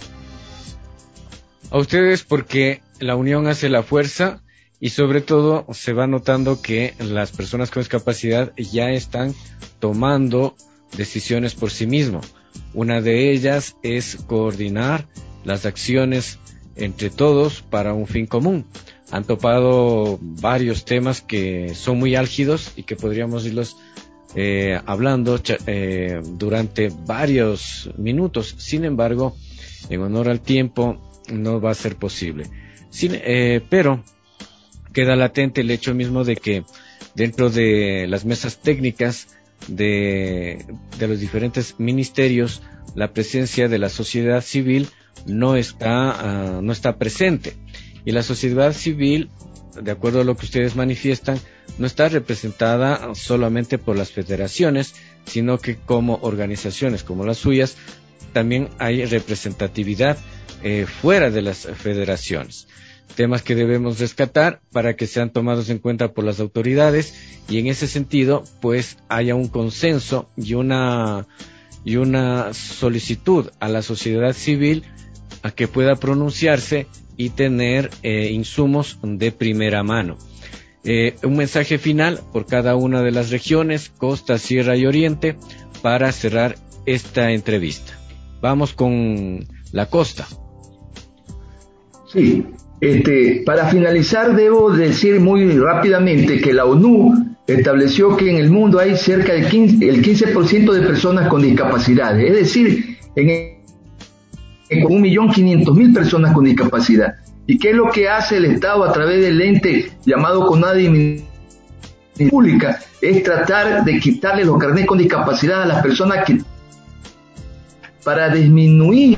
A ustedes, porque la unión hace la fuerza. Y sobre todo se va notando que las personas con discapacidad ya están tomando decisiones por sí mismos. Una de ellas es coordinar las acciones entre todos para un fin común. Han topado varios temas que son muy álgidos y que podríamos irlos hablando durante varios minutos. Sin embargo, en honor al tiempo, no va a ser posible. Pero queda latente el hecho mismo de que dentro de las mesas técnicas de los diferentes ministerios, la presencia de la sociedad civil no está presente. Y la sociedad civil, de acuerdo a lo que ustedes manifiestan, no está representada solamente por las federaciones, sino que como organizaciones como las suyas, también hay representatividad fuera de las federaciones. Temas que debemos rescatar para que sean tomados en cuenta por las autoridades y en ese sentido pues haya un consenso y una solicitud a la sociedad civil a que pueda pronunciarse y tener insumos de primera mano. Un mensaje final por cada una de las regiones, costa, sierra y oriente, para cerrar esta entrevista. Vamos con la costa. Sí. Para finalizar, debo decir muy rápidamente que la ONU estableció que en el mundo hay cerca del 15% de personas con discapacidades, es decir, en 1.500.000 personas con discapacidad. ¿Y qué es lo que hace el Estado a través del ente llamado CONADI Pública? Es tratar de quitarle los carnets con discapacidad a las personas para disminuir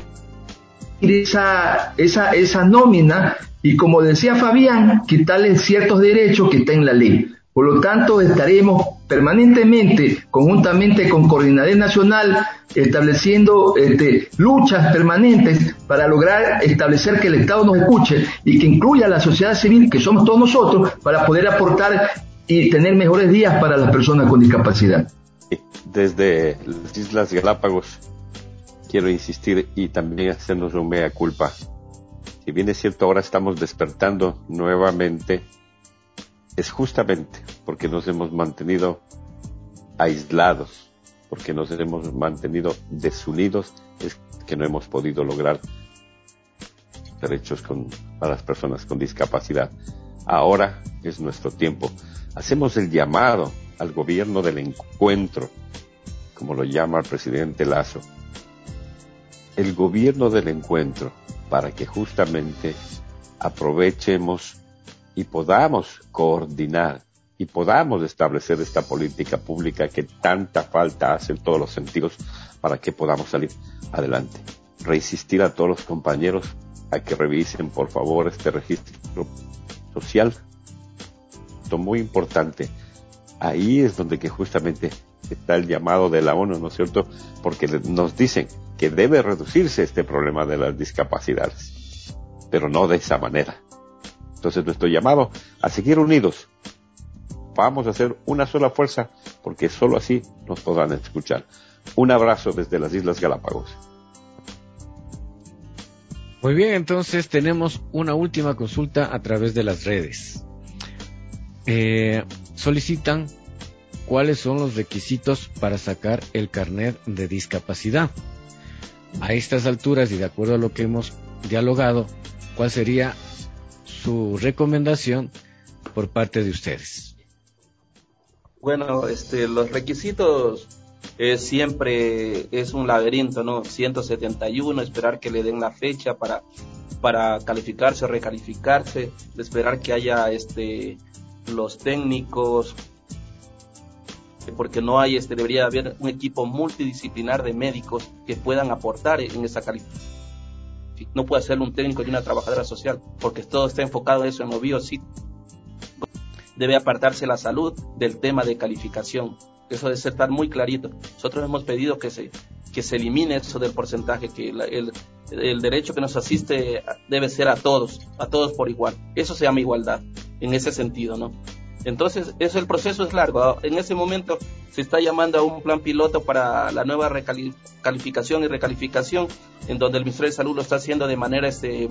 esa nómina y, como decía Fabián, quitarle ciertos derechos que están en la ley. Por lo tanto, estaremos permanentemente, conjuntamente con Coordinadec Nacional, estableciendo luchas permanentes para lograr establecer que el Estado nos escuche y que incluya a la sociedad civil, que somos todos nosotros, para poder aportar y tener mejores días para las personas con discapacidad. Desde las Islas Galápagos quiero insistir y también hacernos un mea culpa. Si bien es cierto, ahora estamos despertando nuevamente, es justamente porque nos hemos mantenido aislados, porque nos hemos mantenido desunidos, es que no hemos podido lograr derechos para las personas con discapacidad. Ahora es nuestro tiempo. Hacemos el llamado al gobierno del encuentro, como lo llama el presidente Lasso. El gobierno del encuentro, para que justamente aprovechemos y podamos coordinar y podamos establecer esta política pública que tanta falta hace en todos los sentidos para que podamos salir adelante. Reinsistir a todos los compañeros a que revisen por favor este registro social. Esto es muy importante. Ahí es donde que justamente está el llamado de la ONU, ¿no es cierto? Porque nos dicen que debe reducirse este problema de las discapacidades, pero no de esa manera. Entonces nuestro llamado a seguir unidos. Vamos a hacer una sola fuerza, porque solo así nos podrán escuchar. Un abrazo desde las Islas Galápagos. Muy bien, entonces tenemos una última consulta a través de las redes. Solicitan cuáles son los requisitos para sacar el carnet de discapacidad. A estas alturas y de acuerdo a lo que hemos dialogado, ¿cuál sería su recomendación por parte de ustedes? Bueno, los requisitos siempre es un laberinto, ¿no? 171, esperar que le den la fecha para calificarse o recalificarse, esperar que haya los técnicos, porque no hay, debería haber un equipo multidisciplinar de médicos que puedan aportar en esa calificación. No puede ser un técnico y una trabajadora social, porque todo está enfocado en eso, en lo biopsíquico. Debe apartarse la salud del tema de calificación. Eso debe estar muy clarito. Nosotros hemos pedido que se elimine eso del porcentaje, que el derecho que nos asiste debe ser a todos por igual. Eso se llama igualdad, en ese sentido, ¿no? Entonces, el proceso es largo. En ese momento se está llamando a un plan piloto para la nueva calificación y recalificación, en donde el Ministerio de Salud lo está haciendo de manera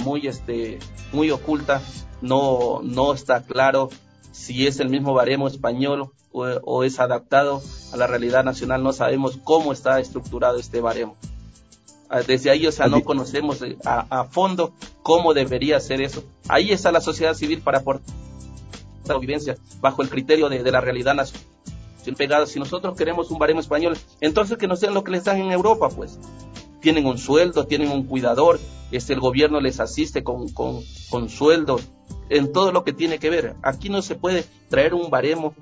muy oculta. No está claro si es el mismo baremo español o es adaptado a la realidad nacional. No sabemos cómo está estructurado este baremo. Desde ahí, no conocemos a fondo cómo debería ser eso. Ahí está la sociedad civil para aportar vivencia bajo el criterio de la realidad nacional. Si nosotros queremos un baremo español, entonces que nos den lo que les dan en Europa, pues. Tienen un sueldo, tienen un cuidador, el gobierno les asiste con sueldo, en todo lo que tiene que ver. Aquí no se puede traer un baremo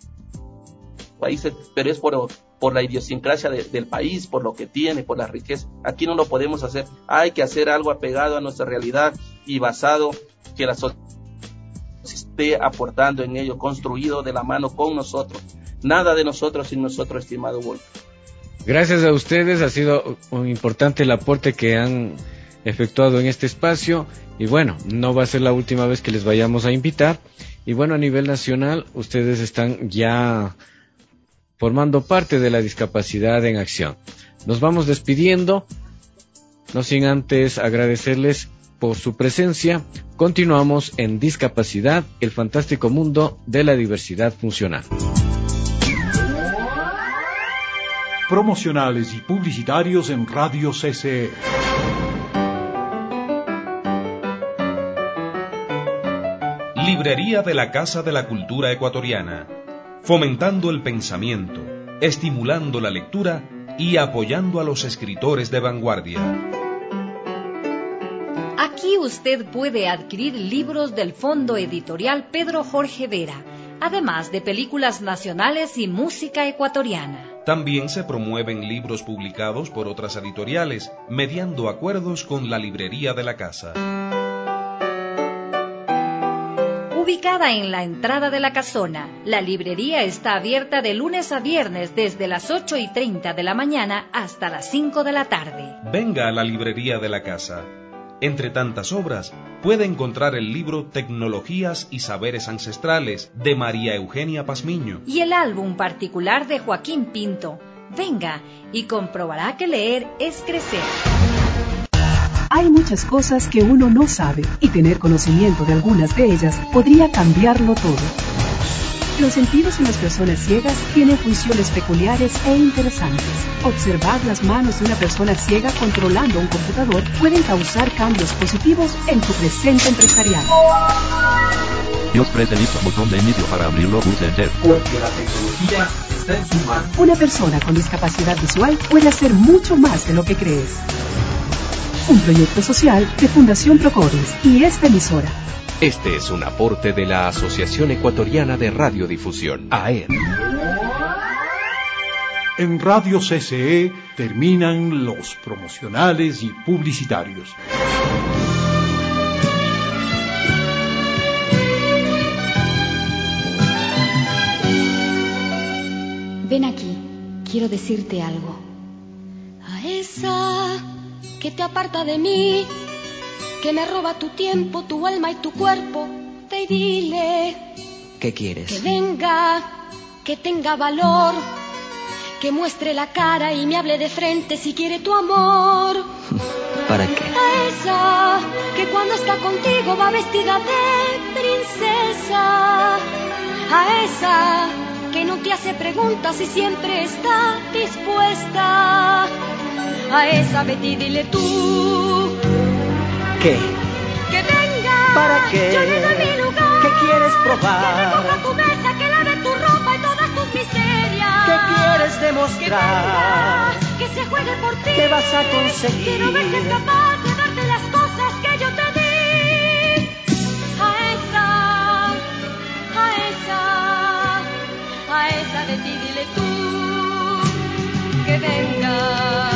países, pero es por la idiosincrasia del país, por lo que tiene, por la riqueza. Aquí no lo podemos hacer. Hay que hacer algo apegado a nuestra realidad y basado que la sociedad esté aportando en ello, construido de la mano con nosotros. Nada de nosotros sin nosotros, estimado Wolf. Gracias a ustedes, ha sido un importante el aporte que han efectuado en este espacio y bueno, no va a ser la última vez que les vayamos a invitar y bueno, a nivel nacional ustedes están ya formando parte de la discapacidad en acción. Nos vamos despidiendo, no sin antes agradecerles por su presencia. Continuamos en Discapacidad, el fantástico mundo de la diversidad funcional. Promocionales y publicitarios en Radio CCE. Librería de la Casa de la Cultura Ecuatoriana, fomentando el pensamiento, estimulando la lectura y apoyando a los escritores de vanguardia. Aquí usted puede adquirir libros del Fondo Editorial Pedro Jorge Vera, además de películas nacionales y música ecuatoriana. También se promueven libros publicados por otras editoriales, mediando acuerdos con la Librería de la Casa. Ubicada en la entrada de la casona, la librería está abierta de lunes a viernes desde las 8:30 de la mañana hasta las 5 de la tarde. Venga a la Librería de la Casa. Entre tantas obras, puede encontrar el libro Tecnologías y Saberes Ancestrales de María Eugenia Pazmiño y el álbum particular de Joaquín Pinto, Venga y comprobará que leer es crecer. Hay muchas cosas que uno no sabe y tener conocimiento de algunas de ellas podría cambiarlo todo. Los sentidos en las personas ciegas tienen funciones peculiares e interesantes. Observar las manos de una persona ciega controlando un computador pueden causar cambios positivos en tu presente empresarial. Dios preselizo botón de inicio para abrirlo, pulse enter. Porque la tecnología está en su mano. Una persona con discapacidad visual puede hacer mucho más de lo que crees. Un proyecto social de Fundación Procordios y esta emisora. Este es un aporte de la Asociación Ecuatoriana de Radiodifusión, AER. En Radio CCE terminan los promocionales y publicitarios. Ven aquí, quiero decirte algo. A esa que te aparta de mí, que me roba tu tiempo, tu alma y tu cuerpo, ve y dile. ¿Qué quieres? Que venga, que tenga valor, que muestre la cara y me hable de frente si quiere tu amor. ¿Para qué? A esa que cuando está contigo va vestida de princesa. A esa que no te hace preguntas y siempre está dispuesta. A esa vete y dile tú. ¿Qué? Que venga. ¿Para qué? Yo le doy mi lugar. ¿Qué quieres probar? Que recoja tu mesa, que lave tu ropa y todas tus miserias. ¿Qué quieres demostrar? Que venga, que se juegue por ti. ¿Qué vas a conseguir? Quiero ver si es capaz de darte las cosas que yo te di. A esa de ti dile tú. Que venga.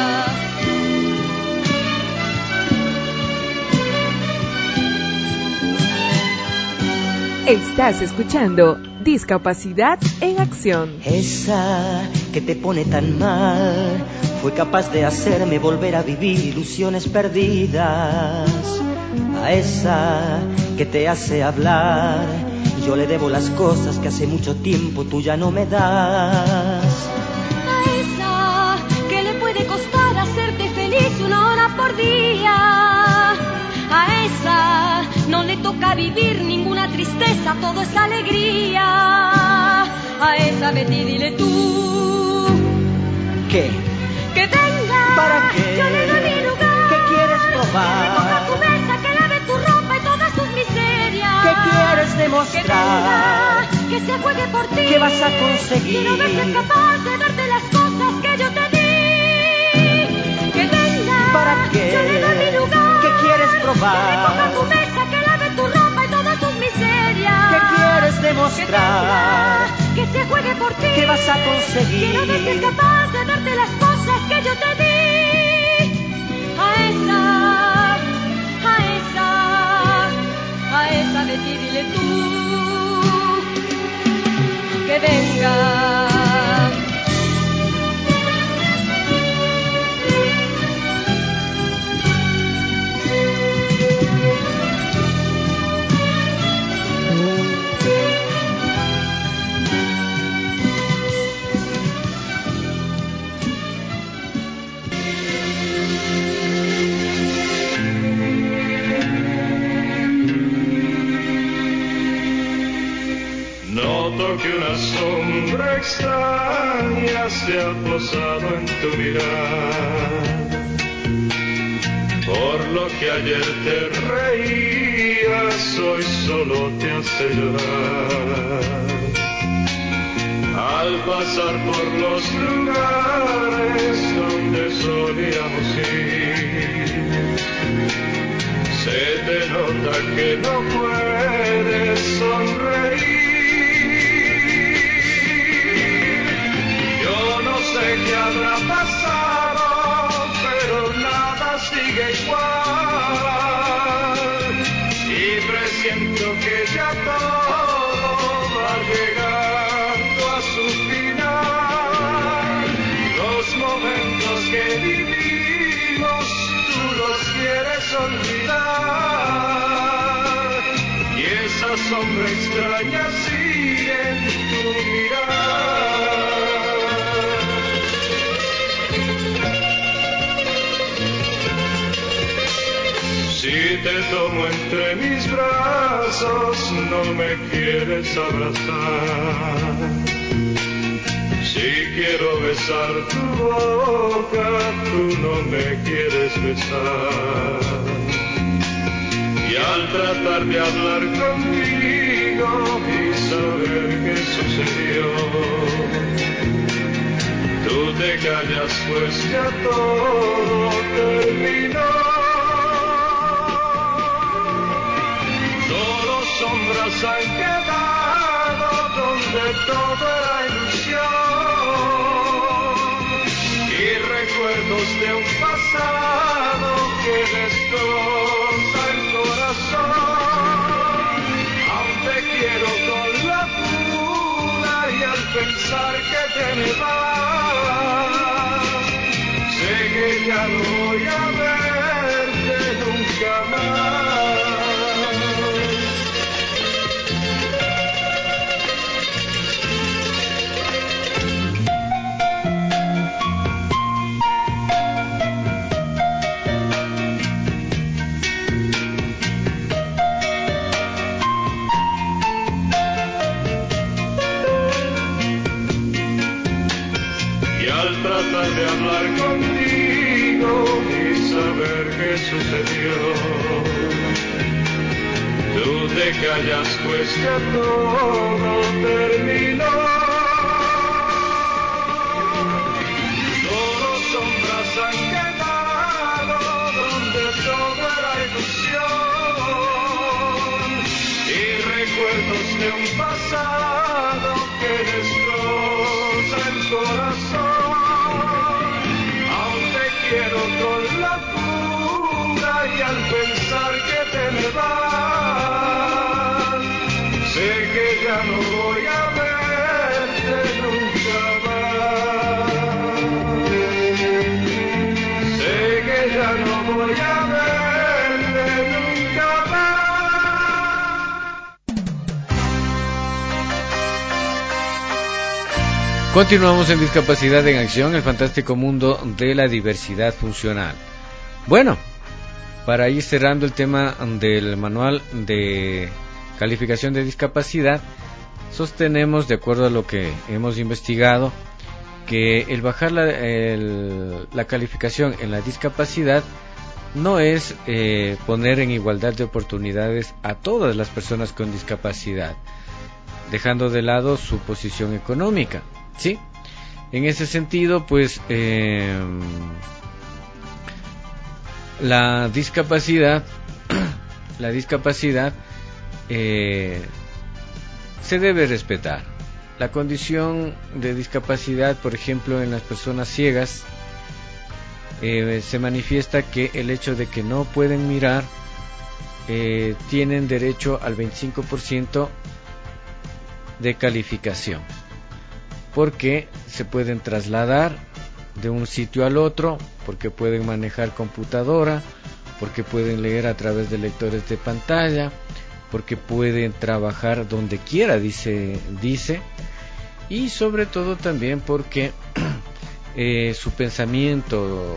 Estás escuchando Discapacidad en Acción. Esa que te pone tan mal fue capaz de hacerme volver a vivir ilusiones perdidas. A esa que te hace hablar, yo le debo las cosas que hace mucho tiempo tú ya no me das. A esa que le puede costar hacerte feliz 1 hora por día. A esa no le toca vivir ninguna tristeza, todo es alegría. A esa vete y dile tú. ¿Qué? Que venga. ¿Para qué? Yo le doy mi lugar. ¿Qué quieres probar? Que recoja tu mesa, que lave tu ropa y todas tus miserias. ¿Qué quieres demostrar? Que venga, que se juegue por ti. ¿Qué vas a conseguir? Quiero ver si es capaz de darte las cosas que yo te di. Que venga. ¿Para qué? Yo le doy mi lugar. ¿Qué quieres probar? Que recoja tu mesa, que lave tu ropa y todas tus miserias. ¿Qué quieres demostrar? Que se juegue por ti. ¿Qué vas a conseguir? Quiero ver si es capaz de darte las cosas que yo te di. A esa de ti dile tú. Que venga. Noto que una sombra extraña se ha posado en tu mirar. Por lo que ayer te reías, hoy solo te hace llorar. Al pasar por los lugares donde solíamos ir, se te nota que no puedes sonreír. ¿Qué habrá pasado? Pero nada sigue igual. Y presiento que ya todo va llegando a su final. Los momentos que vivimos tú los quieres olvidar. Y esa sombra extraña sigue en tu mirar. te tomo entre mis brazos, no me quieres abrazar. Si quiero besar tu boca, tú no me quieres besar. Y al tratar de hablar contigo y saber qué sucedió, tú te callas pues ya todo terminó. Solo sombras han quedado donde todo era ilusión y recuerdos de un pasado que destroza el corazón. Aún te quiero con locura y al pensar que te me vas, sé que ya no voy a verte nunca más. Tratar de hablar contigo y saber qué sucedió, tú te callas pues ya todo terminó. Solo sombras han quedado donde todo era ilusión y recuerdos de un pasado que destroza el corazón. Quiero con locura y al pensar que te me vas, sé que ya no voy a verte nunca más. Sé que ya no voy a verte nunca más. Continuamos en Discapacidad en Acción, el fantástico mundo de la diversidad funcional. Bueno, para ir cerrando el tema del manual de calificación de discapacidad, sostenemos, de acuerdo a lo que hemos investigado, que el bajar la calificación en la discapacidad no es poner en igualdad de oportunidades a todas las personas con discapacidad, dejando de lado su posición económica. ¿Sí? En ese sentido, pues la discapacidad se debe respetar. La condición de discapacidad, por ejemplo, en las personas ciegas, se manifiesta que el hecho de que no pueden mirar, tienen derecho al 25% de calificación, porque se pueden trasladar de un sitio al otro, porque pueden manejar computadora, porque pueden leer a través de lectores de pantalla, porque pueden trabajar donde quiera, dice, y sobre todo también porque su pensamiento,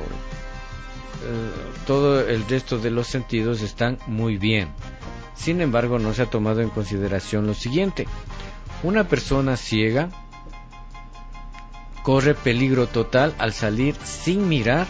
todo el resto de los sentidos están muy bien. Sin embargo, no se ha tomado en consideración lo siguiente: una persona ciega corre peligro total al salir sin mirar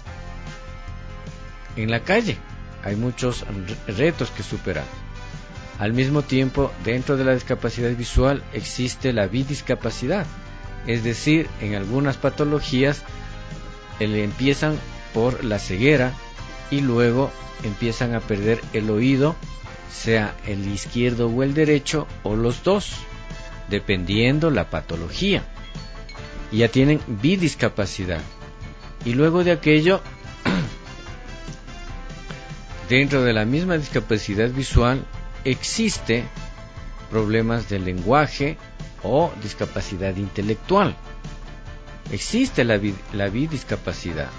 en la calle. Hay muchos retos que superar. Al mismo tiempo, dentro de la discapacidad visual existe la bidiscapacidad, es decir, en algunas patologías empiezan por la ceguera y luego empiezan a perder el oído, sea el izquierdo o el derecho o los dos, dependiendo la patología. Y ya tienen bidiscapacidad. Y luego de aquello, dentro de la misma discapacidad visual existe problemas de lenguaje o discapacidad intelectual. Existe la bidiscapacidad.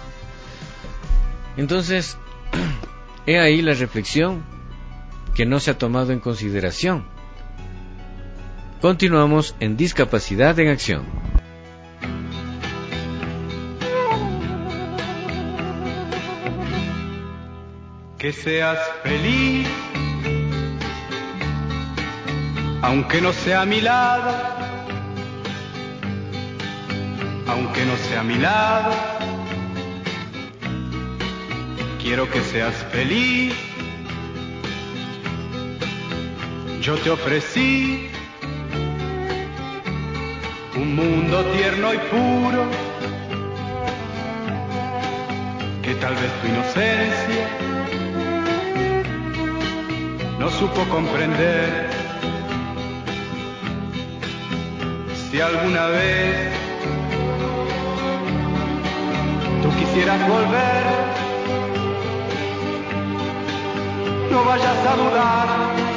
Entonces, he ahí la reflexión que no se ha tomado en consideración. Continuamos en Discapacidad en Acción. que seas feliz, aunque no sea a mi lado, aunque no sea a mi lado. Quiero que seas feliz. Yo te ofrecí un mundo tierno y puro, que tal vez tu inocencia no supo comprender. Si alguna vez tú quisieras volver, no vayas a dudar,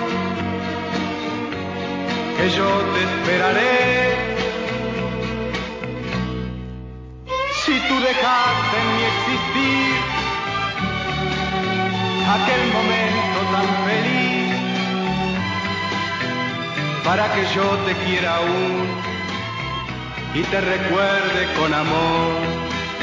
que yo te esperaré. Si tú dejaste en mi existir aquel momento tan feliz, para que yo te quiera aún y te recuerde con amor.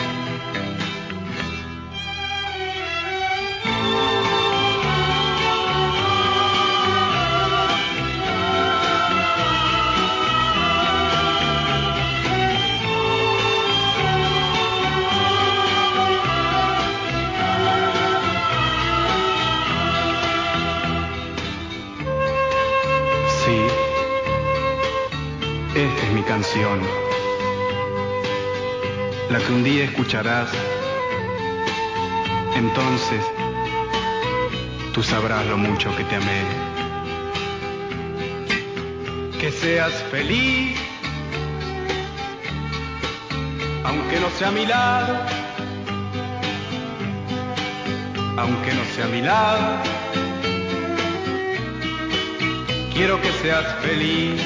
Esta es mi canción, la que un día escucharás. Entonces tú sabrás lo mucho que te amé. Que seas feliz, aunque no sea a mi lado, aunque no sea a mi lado. Quiero que seas feliz.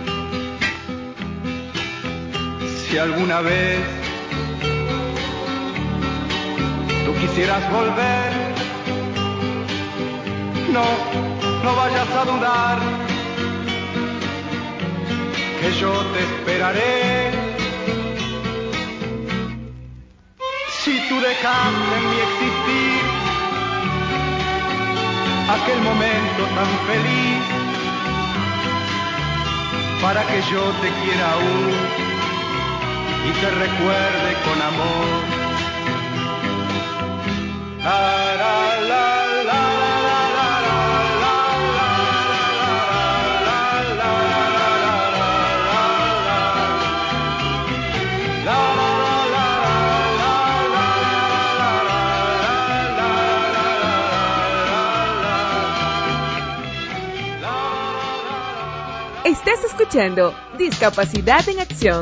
Si alguna vez tú quisieras volver, no vayas a dudar, que yo te esperaré. Si tú dejaste en mi existir aquel momento tan feliz, para que yo te quiera aún y te recuerde con amor. La, la, la, la, Estás escuchando Discapacidad en Acción.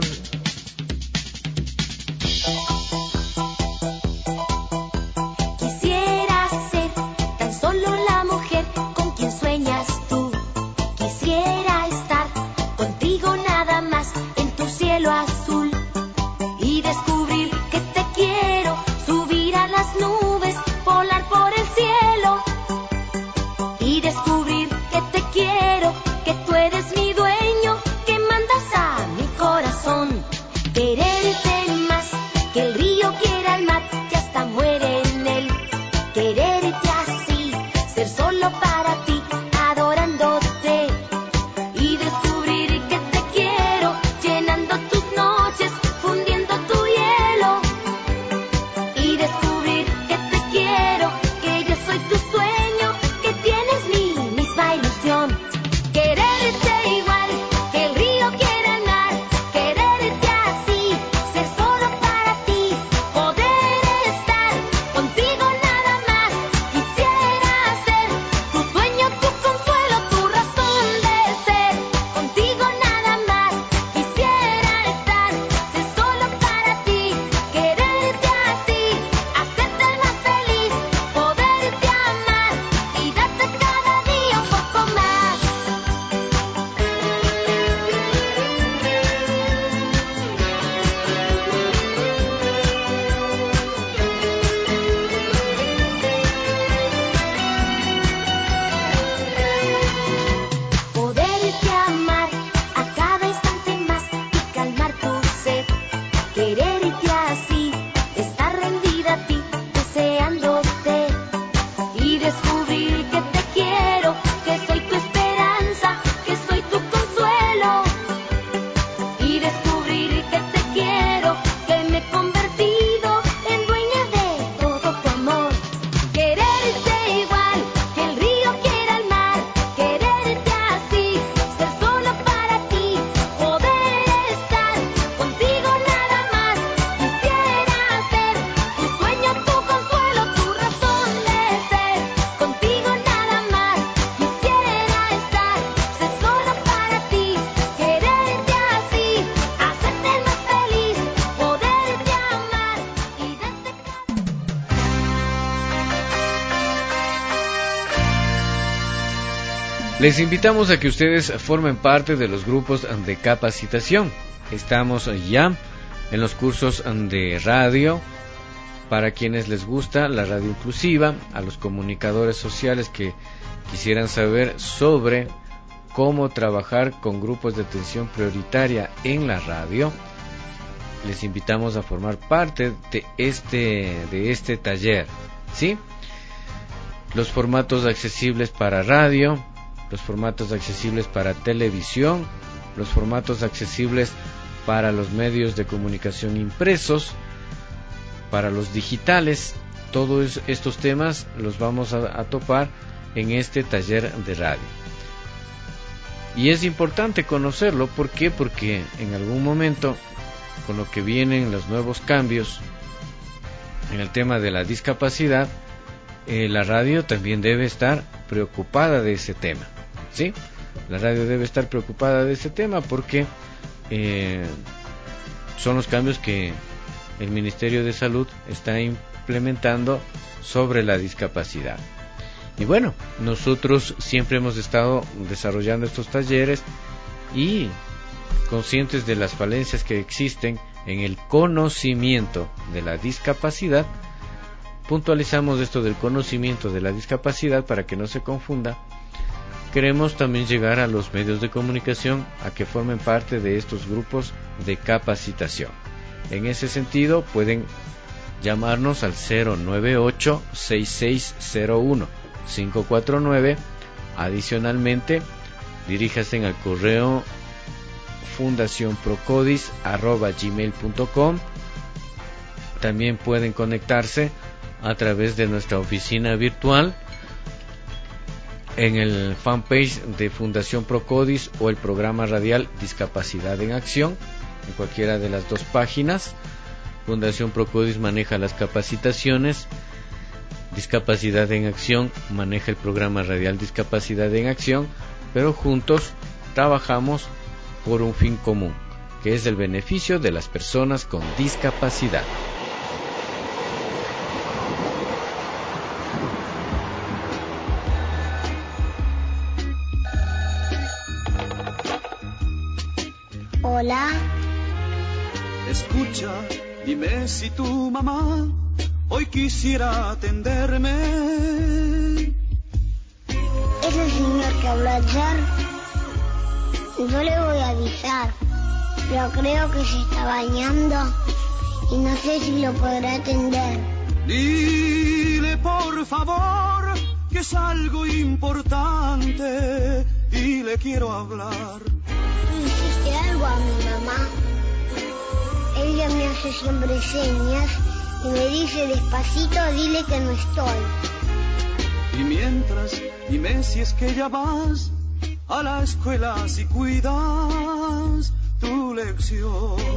Les invitamos a que ustedes formen parte de los grupos de capacitación. Estamos ya en los cursos de radio, para quienes les gusta la radio inclusiva, a los comunicadores sociales que quisieran saber sobre cómo trabajar con grupos de atención prioritaria en la radio. Les invitamos a formar parte de este taller, ¿sí? Los formatos accesibles para radio, los formatos accesibles para televisión, los formatos accesibles para los medios de comunicación impresos, para los digitales. Todos estos temas los vamos a topar en este taller de radio. Y es importante conocerlo, ¿por qué? Porque en algún momento, con lo que vienen los nuevos cambios en el tema de la discapacidad, la radio también debe estar preocupada de ese tema, ¿sí? La radio debe estar preocupada de ese tema porque son los cambios que el Ministerio de Salud está implementando sobre la discapacidad. Y bueno, nosotros siempre hemos estado desarrollando estos talleres y conscientes de las falencias que existen en el conocimiento de la discapacidad. Puntualizamos esto del conocimiento de la discapacidad para que no se confunda. Queremos también llegar a los medios de comunicación a que formen parte de estos grupos de capacitación. En ese sentido, pueden llamarnos al 098-6601-549. Adicionalmente, diríjase al correo fundacionprocodis@gmail.com. También pueden conectarse a través de nuestra oficina virtual en el fanpage de Fundación Procodis o el programa radial Discapacidad en Acción, en cualquiera de las dos páginas. Fundación Procodis maneja las capacitaciones, Discapacidad en Acción maneja el programa radial Discapacidad en Acción, pero juntos trabajamos por un fin común, que es el beneficio de las personas con discapacidad. Hola. Escucha, dime si tu mamá hoy quisiera atenderme. Es el señor que habló ayer. Yo le voy a avisar, pero creo que se está bañando y no sé si lo podrá atender. Dile por favor que es algo importante y le quiero hablar. ¿Tú hiciste algo a mi mamá? Ella me hace siempre señas y me dice despacito, dile que no estoy. Y mientras, dime si es que ya vas a la escuela, si cuidas tu lección.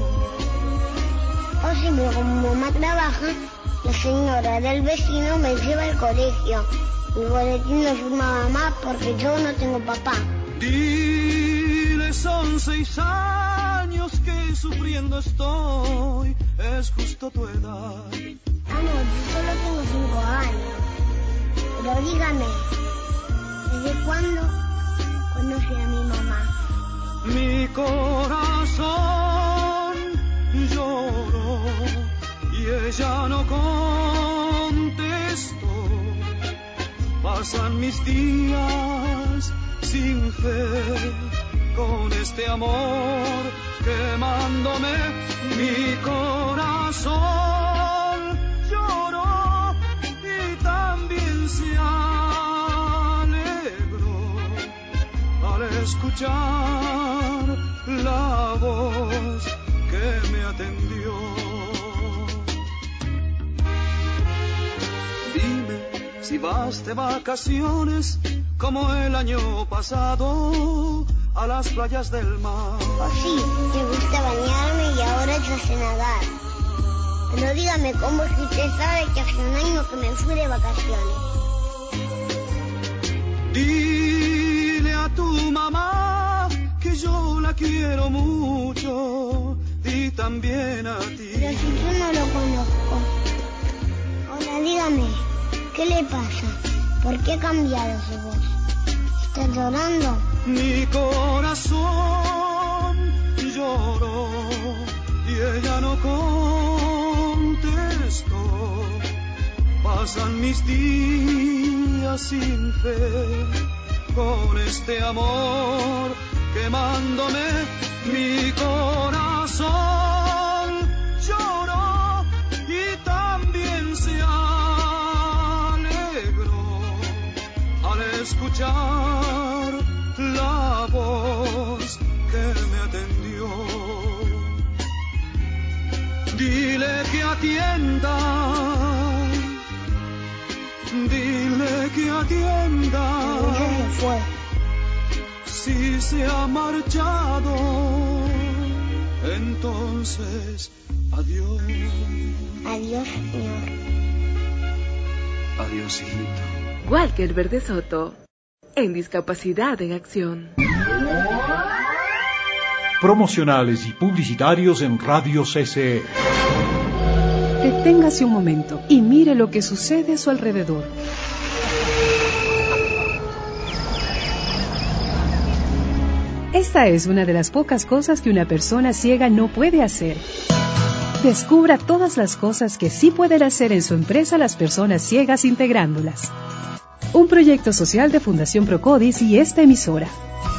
O si pero como mamá trabaja, la señora del vecino me lleva al colegio. Mi boletín lo firma mamá porque yo no tengo papá. Dile, son 6 años que sufriendo estoy, es justo tu edad. Amor, yo solo tengo 5 años. Pero dígame, ¿desde cuándo conoce a mi mamá? Mi corazón lloró y ella no contestó. Pasan mis días sin fe, con este amor quemándome. Mi corazón lloró y también se alegró al escuchar la voz que me atendió. Dime si vas de vacaciones como el año pasado a las playas del mar. Oh sí, me gusta bañarme y ahora ya sé nadar. Pero dígame, ¿cómo es que usted sabe que hace un año que me fui de vacaciones? Dile a tu mamá que yo la quiero mucho y también a ti. Pero si yo no lo conozco. Hola, dígame, ¿qué le pasa? ¿Por qué ha cambiado su voz? estás llorando? Mi corazón lloró y ella no contestó. Pasan mis días sin fe, con este amor quemándome. Mi corazón lloró y también se alegró al escuchar la voz que me atendió. Dile que atienda, dile que atienda. Si se ha marchado, entonces adiós. Adiós, señor. Adiós, hijito. Walker Verde Soto, en Discapacidad en Acción. Promocionales y publicitarios en Radio CCE. Deténgase un momento y mire lo que sucede a su alrededor. Esta es una de las pocas cosas que una persona ciega no puede hacer. Descubra todas las cosas que sí pueden hacer en su empresa las personas ciegas integrándolas. Un proyecto social de Fundación Procodis y esta emisora.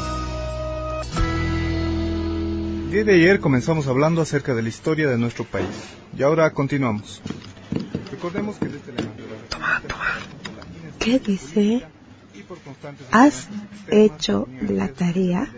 El día de ayer comenzamos hablando acerca de la historia de nuestro país y ahora continuamos. Recordemos que desde la ¿Qué dice? ¿Has hecho la tarea?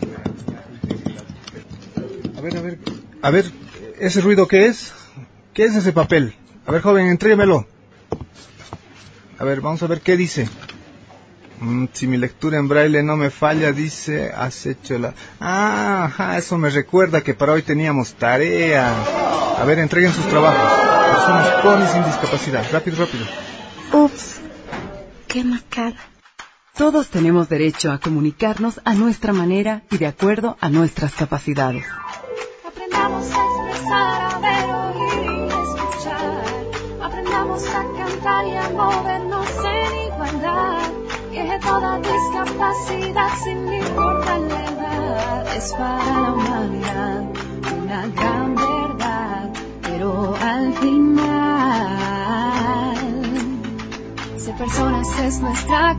A ver, ¿ese ruido qué es? ¿Qué es ese papel? A ver, joven, entréguemelo. A ver, vamos a ver qué dice. Si mi lectura en braille no me falla, dice, has hecho la... eso me recuerda que para hoy teníamos tarea. A ver, entreguen sus trabajos. Personas con y sin discapacidad. Rápido. Ups, qué macana. Todos tenemos derecho a comunicarnos a nuestra manera y de acuerdo a nuestras capacidades. Aprendamos a expresar, a ver, oír y escuchar. Aprendamos a cantar y a movernos en igualdad. Que toda discapacidad, sin importar la edad, es para la humanidad una gran verdad. Pero al final, ser personas es nuestra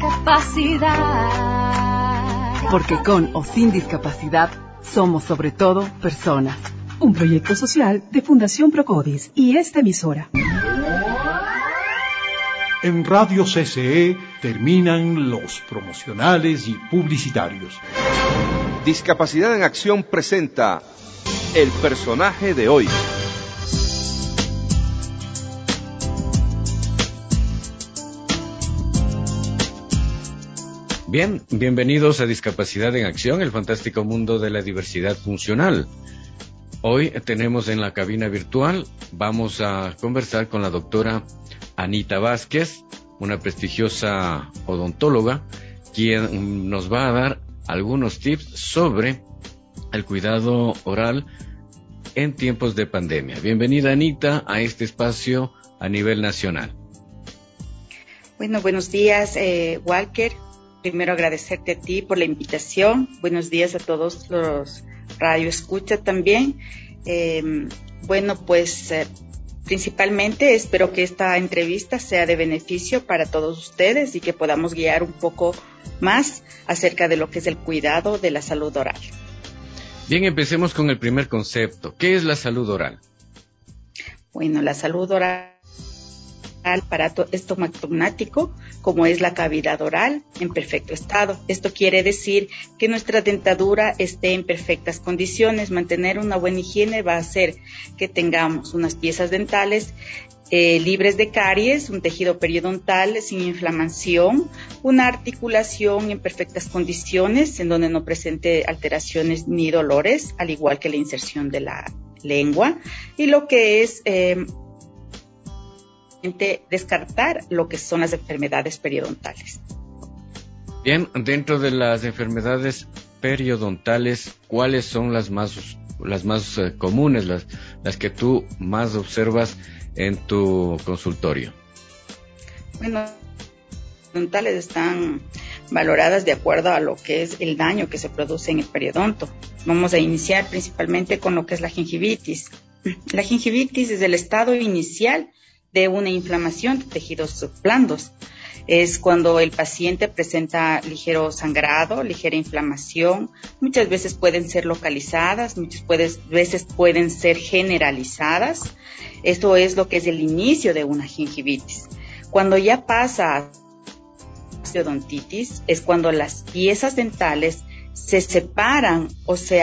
capacidad. Porque con o sin discapacidad, somos sobre todo personas. Un proyecto social de Fundación Procodis y esta emisora. En Radio CCE terminan los promocionales y publicitarios. Discapacidad en Acción presenta el personaje de hoy. Bien, bienvenidos a Discapacidad en Acción, el fantástico mundo de la diversidad funcional. Hoy tenemos en la cabina virtual, vamos a conversar con la doctora Anita Vázquez, una prestigiosa odontóloga, quien nos va a dar algunos tips sobre el cuidado oral en tiempos de pandemia. Bienvenida, Anita, a este espacio a nivel nacional. Bueno, buenos días, Walker. Primero agradecerte a ti por la invitación. Buenos días a todos los radioescuchas también. Principalmente espero que esta entrevista sea de beneficio para todos ustedes y que podamos guiar un poco más acerca de lo que es el cuidado de la salud oral. Bien, empecemos con el primer concepto. ¿Qué es la salud oral? Bueno, la salud oral, aparato estomatognático, como es la cavidad oral, en perfecto estado. Esto quiere decir que nuestra dentadura esté en perfectas condiciones. Mantener una buena higiene va a hacer que tengamos unas piezas dentales libres de caries, un tejido periodontal sin inflamación, una articulación en perfectas condiciones, en donde no presente alteraciones ni dolores, al igual que la inserción de la lengua, y lo que es descartar lo que son las enfermedades periodontales. Bien, dentro de las enfermedades periodontales, ¿cuáles son las más comunes, las que tú más observas en tu consultorio? Bueno, periodontales están valoradas de acuerdo a lo que es el daño que se produce en el periodonto. Vamos a iniciar principalmente con lo que es la gingivitis. La gingivitis es el estado inicial de una inflamación de tejidos blandos. Es cuando el paciente presenta ligero sangrado, ligera inflamación. Muchas veces pueden ser localizadas, muchas veces pueden ser generalizadas. Esto es lo que es el inicio de una gingivitis. Cuando ya pasa a periodontitis, es cuando las piezas dentales se separan o se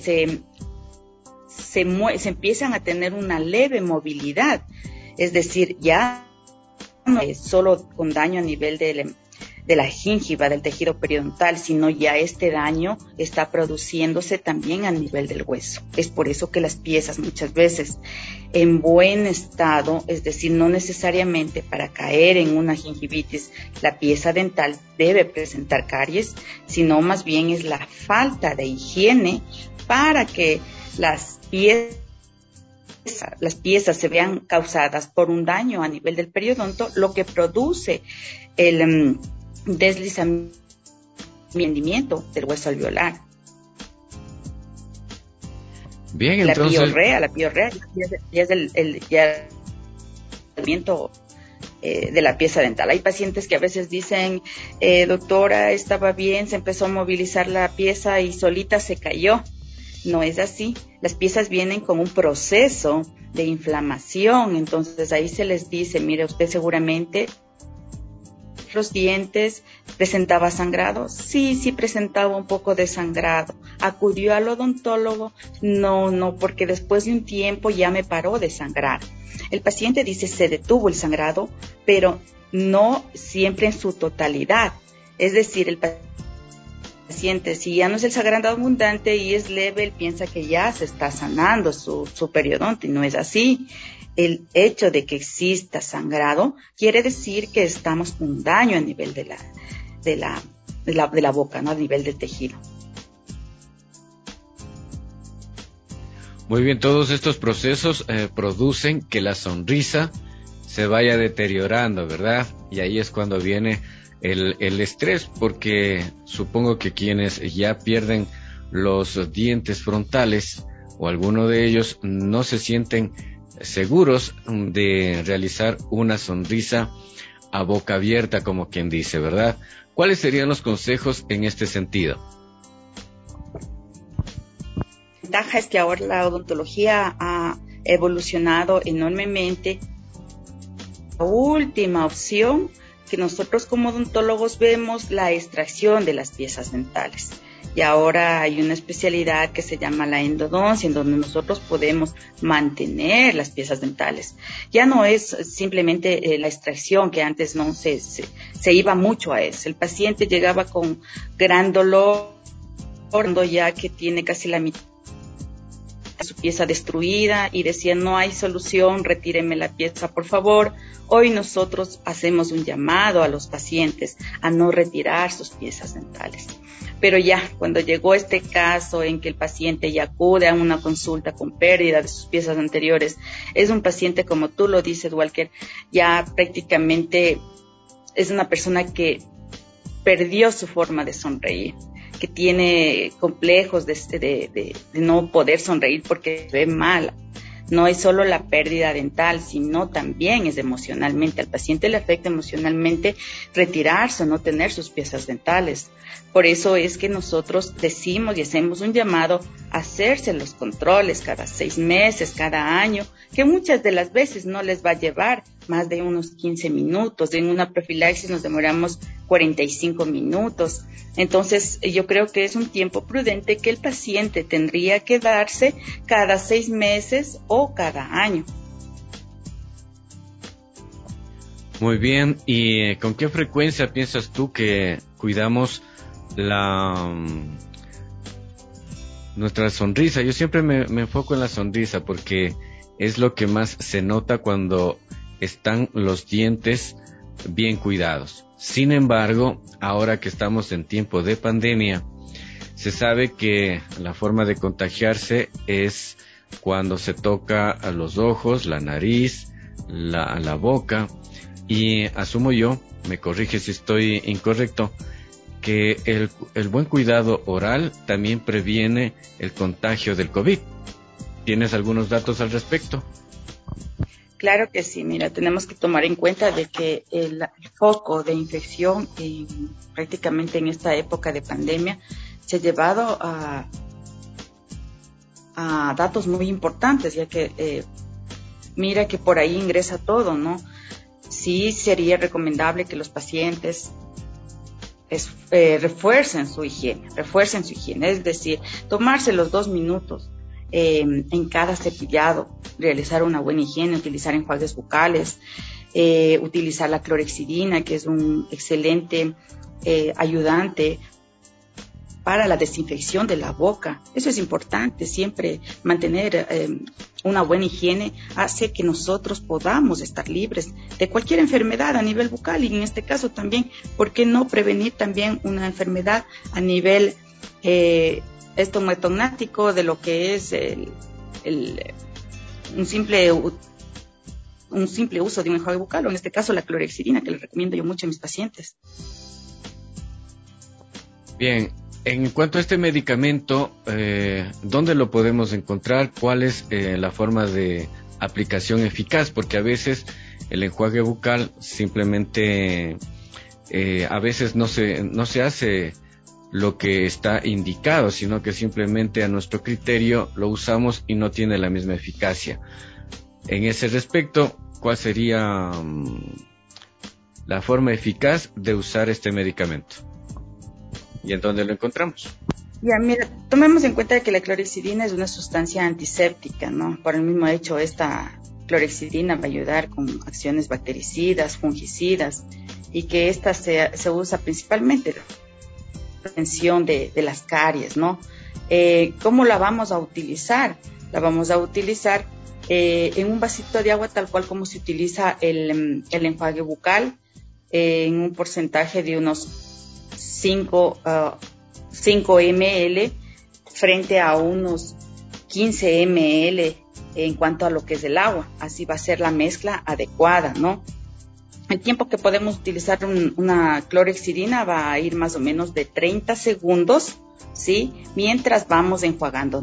empiezan a tener una leve movilidad. Es decir, ya no es solo con daño a nivel de la gingiva, del tejido periodontal, sino ya este daño está produciéndose también a nivel del hueso. Es por eso que las piezas muchas veces en buen estado, es decir, no necesariamente para caer en una gingivitis, la pieza dental debe presentar caries, sino más bien es la falta de higiene para que las piezas se vean causadas por un daño a nivel del periodonto, lo que produce el deslizamiento del hueso alveolar. Bien, entonces... La piorrea ya es el movimiento de la pieza dental. Hay pacientes que a veces dicen, doctora, estaba bien, se empezó a movilizar la pieza y solita se cayó. No es así. Las piezas vienen con un proceso de inflamación, entonces ahí se les dice, mire, usted seguramente los dientes presentaba sangrado. Sí presentaba un poco de sangrado. ¿Acudió al odontólogo? No, porque después de un tiempo ya me paró de sangrar. El paciente dice, se detuvo el sangrado, pero no siempre en su totalidad. Es decir, el paciente, si ya no es el sangrado abundante y es leve, él piensa que ya se está sanando su periodonto, y no es así. El hecho de que exista sangrado quiere decir que estamos con un daño a nivel de la boca, ¿no? A nivel del tejido. Muy bien, todos estos procesos producen que la sonrisa se vaya deteriorando, ¿verdad? Y ahí es cuando viene el estrés, porque supongo que quienes ya pierden los dientes frontales o alguno de ellos no se sienten seguros de realizar una sonrisa a boca abierta, como quien dice, ¿verdad? ¿Cuáles serían los consejos en este sentido? La ventaja es que ahora la odontología ha evolucionado enormemente. La última opción que nosotros como odontólogos vemos, la extracción de las piezas dentales. Y ahora hay una especialidad que se llama la endodoncia, en donde nosotros podemos mantener las piezas dentales. Ya no es simplemente la extracción, que antes no se iba mucho a eso. El paciente llegaba con gran dolor, ya que tiene casi la mitad de su pieza destruida, y decía, no hay solución, retíreme la pieza, por favor. Hoy nosotros hacemos un llamado a los pacientes a no retirar sus piezas dentales. Pero ya, cuando llegó este caso en que el paciente ya acude a una consulta con pérdida de sus piezas anteriores, es un paciente, como tú lo dices, Walker, ya prácticamente es una persona que perdió su forma de sonreír, que tiene complejos de no poder sonreír porque se ve mal. No es solo la pérdida dental, sino también es emocionalmente. Al paciente le afecta emocionalmente retirarse o no tener sus piezas dentales. Por eso es que nosotros decimos y hacemos un llamado a hacerse los controles cada 6 meses, cada año, que muchas de las veces no les va a llevar más de unos 15 minutos. En una profilaxis nos demoramos 45 minutos. Entonces, yo creo que es un tiempo prudente que el paciente tendría que darse cada 6 meses o cada año. Muy bien, ¿y con qué frecuencia piensas tú que cuidamos nuestra sonrisa? Yo siempre me enfoco en la sonrisa porque es lo que más se nota cuando están los dientes bien cuidados. Sin embargo, ahora que estamos en tiempo de pandemia, se sabe que la forma de contagiarse es cuando se toca a los ojos, la nariz, la boca, y asumo yo, me corrige si estoy incorrecto, que el buen cuidado oral también previene el contagio del COVID. ¿Tienes algunos datos al respecto? Claro que sí, mira, tenemos que tomar en cuenta de que el foco de infección prácticamente en esta época de pandemia se ha llevado a datos muy importantes, ya que mira que por ahí ingresa todo, ¿no? Sí sería recomendable que los pacientes refuercen su higiene, es decir, tomarse los 2 minutos en cada cepillado, realizar una buena higiene, utilizar enjuagues bucales, utilizar la clorhexidina, que es un excelente ayudante para la desinfección de la boca. Eso es importante, siempre mantener una buena higiene hace que nosotros podamos estar libres de cualquier enfermedad a nivel bucal, y en este caso también, ¿por qué no prevenir también una enfermedad a nivel estomatognático, de lo que es un simple uso de un enjuague bucal, o en este caso la clorhexidina, que les recomiendo yo mucho a mis pacientes? Bien, en cuanto a este medicamento, ¿dónde lo podemos encontrar? ¿Cuál es la forma de aplicación eficaz? Porque a veces el enjuague bucal simplemente a veces no se hace lo que está indicado, sino que simplemente a nuestro criterio lo usamos y no tiene la misma eficacia. En ese respecto, ¿cuál sería la forma eficaz de usar este medicamento? ¿Y en dónde lo encontramos? Ya, mira, tomemos en cuenta que la clorhexidina es una sustancia antiséptica, ¿no? Por el mismo hecho, esta clorhexidina va a ayudar con acciones bactericidas, fungicidas, y que esta se usa principalmente en la prevención de las caries, ¿no? ¿Cómo la vamos a utilizar? La vamos a utilizar en un vasito de agua, tal cual como se utiliza el enjuague bucal, en un porcentaje de unos 5 ml frente a unos 15 ml en cuanto a lo que es el agua. Así va a ser la mezcla adecuada, ¿no? El tiempo que podemos utilizar una clorhexidina va a ir más o menos de 30 segundos, ¿sí? Mientras vamos enjuagando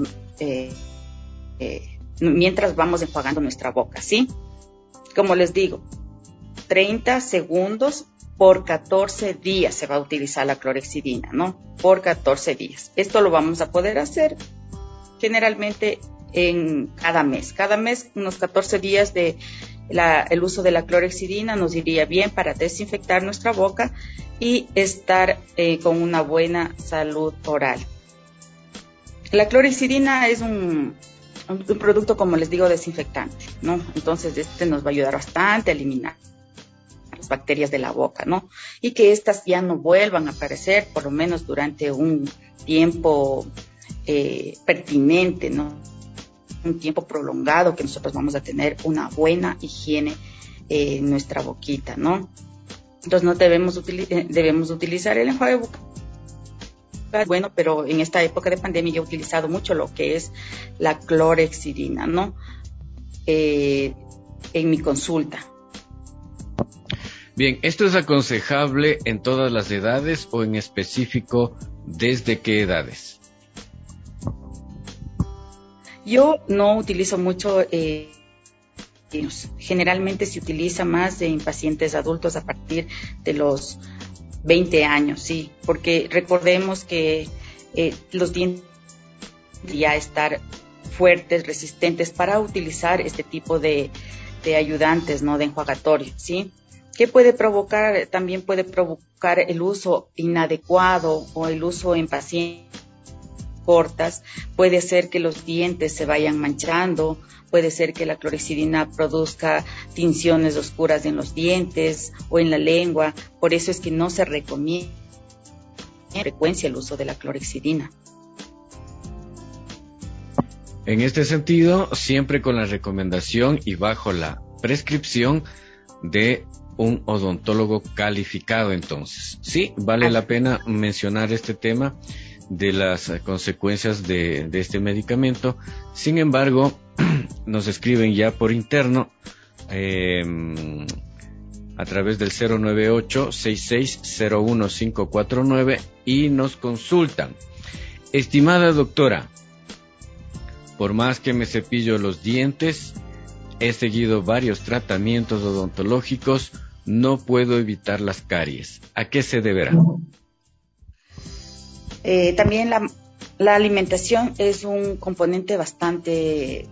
nuestra boca, ¿sí? Como les digo, 30 segundos por 14 días se va a utilizar la clorhexidina, ¿no? Por 14 días. Esto lo vamos a poder hacer generalmente en cada mes. Cada mes, unos 14 días de el uso de la clorhexidina nos iría bien para desinfectar nuestra boca y estar con una buena salud oral. La clorhexidina es un producto, como les digo, desinfectante, ¿no? Entonces, este nos va a ayudar bastante a eliminar las bacterias de la boca, ¿no? Y que estas ya no vuelvan a aparecer, por lo menos durante un tiempo pertinente, ¿no? Un tiempo prolongado, que nosotros vamos a tener una buena higiene en nuestra boquita, ¿no? Entonces no debemos utilizar el enjuague bucal. Bueno, pero en esta época de pandemia yo he utilizado mucho lo que es la clorhexidina, ¿no? En mi consulta. Bien, ¿esto es aconsejable en todas las edades o en específico desde qué edades? Yo no utilizo mucho, generalmente se utiliza más en pacientes adultos a partir de los 20 años, sí, porque recordemos que los dientes ya estar fuertes, resistentes para utilizar este tipo de ayudantes, ¿no? De enjuagatorio, ¿sí? ¿Qué puede provocar? También puede provocar el uso inadecuado o el uso en pacientes cortas. Puede ser que los dientes se vayan manchando, puede ser que la clorhexidina produzca tinciones oscuras en los dientes o en la lengua. Por eso es que no se recomienda con frecuencia el uso de la clorhexidina. En este sentido, siempre con la recomendación y bajo la prescripción de un odontólogo calificado, entonces. Sí, vale la pena mencionar este tema de las consecuencias de este medicamento. Sin embargo, nos escriben ya por interno a través del 098-6601-549 y nos consultan. Estimada doctora, por más que me cepillo los dientes, he seguido varios tratamientos odontológicos, no puedo evitar las caries. ¿A qué se deberá? También la alimentación es un componente bastante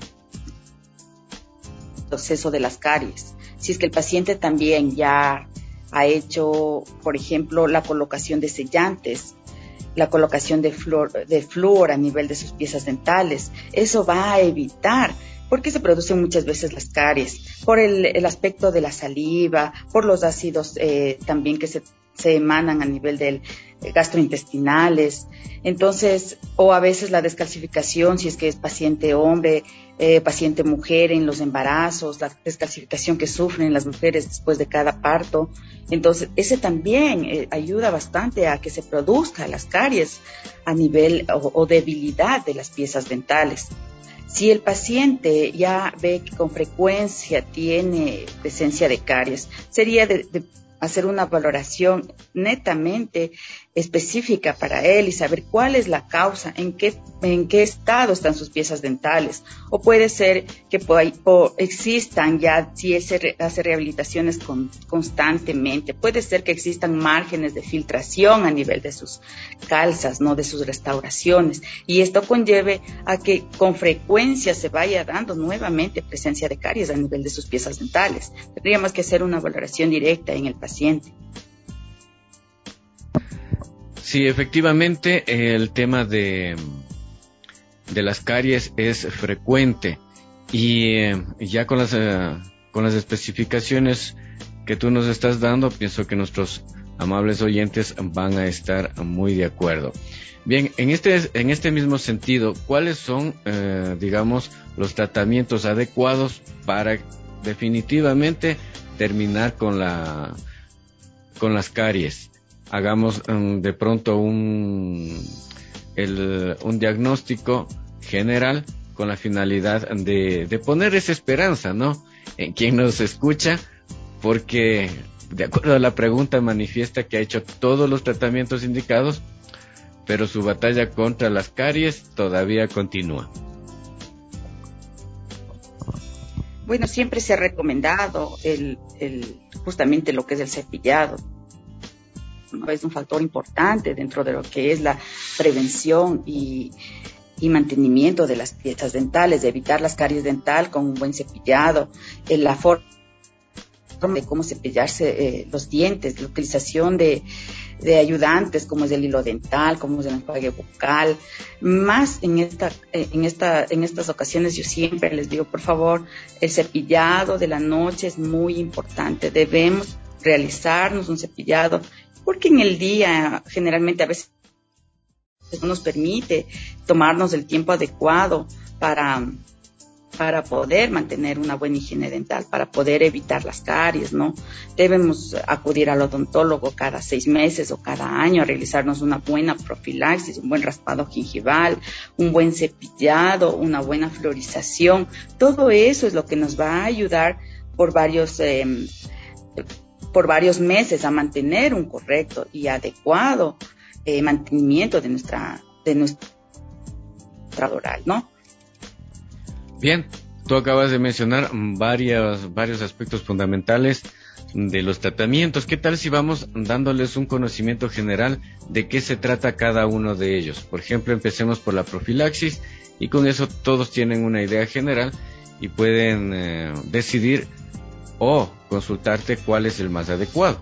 proceso de las caries. Si es que el paciente también ya ha hecho, por ejemplo, la colocación de sellantes, la colocación de flúor a nivel de sus piezas dentales, eso va a evitar, porque se producen muchas veces las caries, por el aspecto de la saliva, por los ácidos también que se emanan a nivel del gastrointestinales. Entonces, o a veces la descalcificación, si es que es paciente hombre, paciente mujer en los embarazos, la descalcificación que sufren las mujeres después de cada parto. Entonces, ese también ayuda bastante a que se produzcan las caries a nivel o debilidad de las piezas dentales. Si el paciente ya ve que con frecuencia tiene presencia de caries, sería de hacer una valoración netamente específica para él y saber cuál es la causa, en qué estado están sus piezas dentales. O puede ser que existan ya, si él hace rehabilitaciones constantemente, puede ser que existan márgenes de filtración a nivel de sus calzas, ¿no? De sus restauraciones. Y esto conlleve a que con frecuencia se vaya dando nuevamente presencia de caries a nivel de sus piezas dentales. Tendríamos que hacer una valoración directa en el paciente. Sí, efectivamente, el tema de las caries es frecuente y ya con las especificaciones que tú nos estás dando, pienso que nuestros amables oyentes van a estar muy de acuerdo. Bien, en este mismo sentido, ¿cuáles son, digamos, los tratamientos adecuados para definitivamente terminar con las caries? Hagamos de pronto un diagnóstico general con la finalidad de poner esa esperanza, ¿no?, en quien nos escucha, porque de acuerdo a la pregunta manifiesta que ha hecho todos los tratamientos indicados, pero su batalla contra las caries todavía continúa. Bueno, siempre se ha recomendado justamente lo que es el cepillado. Es un factor importante dentro de lo que es la prevención y mantenimiento de las piezas dentales, de evitar las caries dental con un buen cepillado, la forma de cómo cepillarse los dientes, la utilización de ayudantes como es el hilo dental, como es el enjuague bucal. Más en estas ocasiones yo siempre les digo, por favor, el cepillado de la noche es muy importante. Debemos realizarnos un cepillado porque en el día generalmente a veces no nos permite tomarnos el tiempo adecuado para poder mantener una buena higiene dental, para poder evitar las caries, ¿no? Debemos acudir al odontólogo cada 6 meses o cada año a realizarnos una buena profilaxis, un buen raspado gingival, un buen cepillado, una buena fluorización. Todo eso es lo que nos va a ayudar por varios meses a mantener un correcto y adecuado mantenimiento de nuestra oral, ¿no? Bien, tú acabas de mencionar varios aspectos fundamentales de los tratamientos. ¿Qué tal si vamos dándoles un conocimiento general de qué se trata cada uno de ellos? Por ejemplo, empecemos por la profilaxis y con eso todos tienen una idea general y pueden decidir o consultarte cuál es el más adecuado.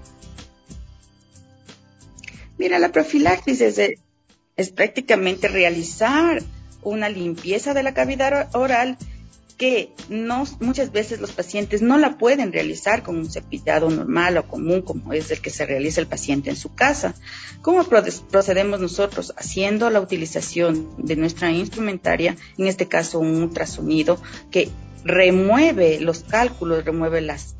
Mira, la profilaxis es prácticamente realizar una limpieza de la cavidad oral que muchas veces los pacientes no la pueden realizar con un cepillado normal o común como es el que se realiza el paciente en su casa. ¿Cómo procedemos nosotros? Haciendo la utilización de nuestra instrumentaria, en este caso un ultrasonido que remueve los cálculos, remueve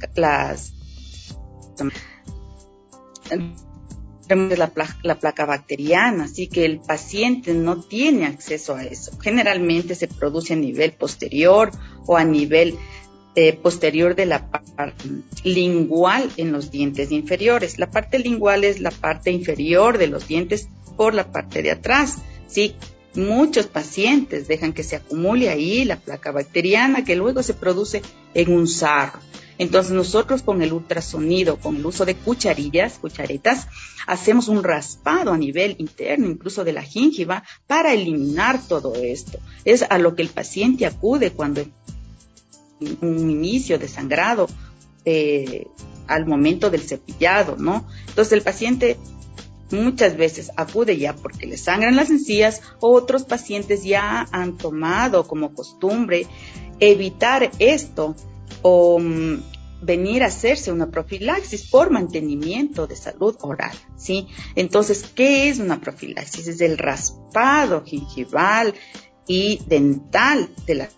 la placa bacteriana, así que el paciente no tiene acceso a eso. Generalmente se produce a nivel posterior o a nivel posterior de la parte lingual en los dientes inferiores. La parte lingual es la parte inferior de los dientes por la parte de atrás, ¿sí? Muchos pacientes dejan que se acumule ahí la placa bacteriana que luego se produce en un sarro. Entonces nosotros con el ultrasonido, con el uso de cucharetas, hacemos un raspado a nivel interno, incluso de la gingiva, para eliminar todo esto. Es a lo que el paciente acude cuando un inicio de sangrado al momento del cepillado, ¿no? Entonces el paciente muchas veces acude ya porque le sangran las encías, o otros pacientes ya han tomado como costumbre evitar esto o venir a hacerse una profilaxis por mantenimiento de salud oral, ¿sí? Entonces, ¿qué es una profilaxis? Es el raspado gingival y dental de las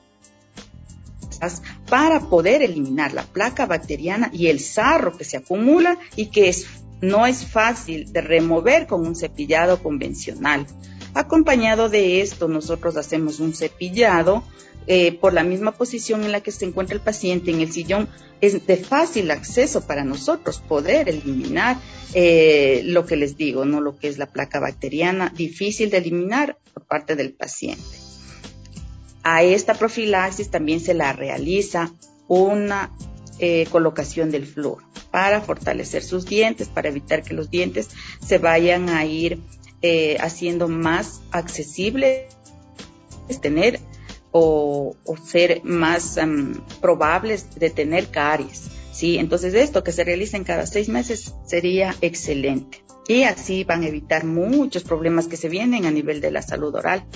para poder eliminar la placa bacteriana y el sarro que se acumula y que no es fácil de remover con un cepillado convencional. Acompañado de esto, nosotros hacemos un cepillado por la misma posición en la que se encuentra el paciente en el sillón. Es de fácil acceso para nosotros poder eliminar lo que les digo, ¿no? Lo que es la placa bacteriana, difícil de eliminar por parte del paciente. A esta profilaxis también se la realiza una colocación del flúor para fortalecer sus dientes, para evitar que los dientes se vayan a ir haciendo más accesibles, tener o ser más probables de tener caries, ¿sí? Entonces esto que se realiza en cada 6 meses sería excelente. Y así van a evitar muchos problemas que se vienen a nivel de la salud oral.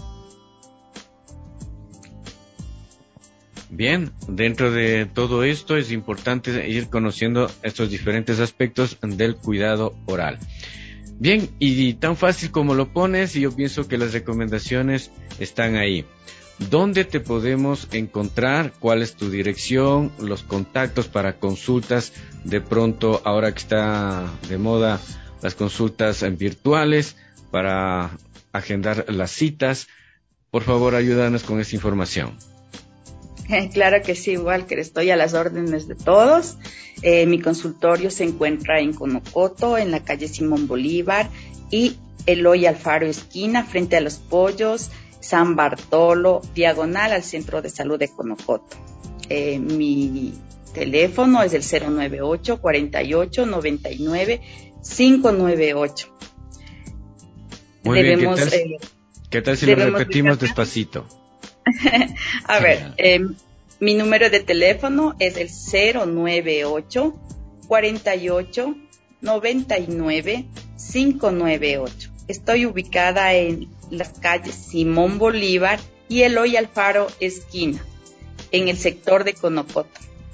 Bien, dentro de todo esto es importante ir conociendo estos diferentes aspectos del cuidado oral. Bien, y tan fácil como lo pones, y yo pienso que las recomendaciones están ahí. ¿Dónde te podemos encontrar? ¿Cuál es tu dirección? Los contactos para consultas, de pronto ahora que está de moda las consultas virtuales, para agendar las citas. Por favor, ayúdanos con esta información. Claro que sí, Walker, estoy a las órdenes de todos. Mi consultorio se encuentra en Conocoto, en la calle Simón Bolívar y Eloy Alfaro esquina, frente a Los Pollos, San Bartolo, diagonal al Centro de Salud de Conocoto. Mi teléfono es el 098 48 99 598. Muy bien, ¿qué tal si lo repetimos despacito? A ver, mi número de teléfono es el 098 48 99 598. Estoy ubicada en las calles Simón Bolívar y Eloy Alfaro esquina, en el sector de Conocoto.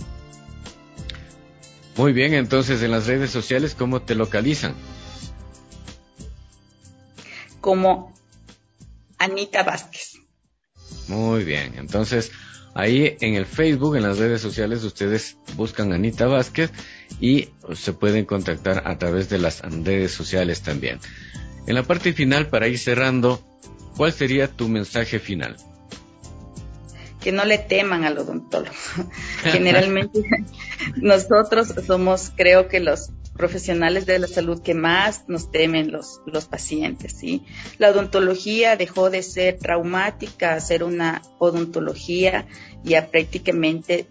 Muy bien, entonces en las redes sociales, ¿cómo te localizan? Como Anita Vázquez. Muy bien, entonces ahí en el Facebook, en las redes sociales, ustedes buscan Anita Vázquez y se pueden contactar a través de las redes sociales también. En la parte final, para ir cerrando, ¿cuál sería tu mensaje final? Que no le teman al odontólogo. Generalmente nosotros somos, creo que los profesionales de la salud que más nos temen los pacientes, ¿sí? La odontología dejó de ser traumática a ser una odontología ya prácticamente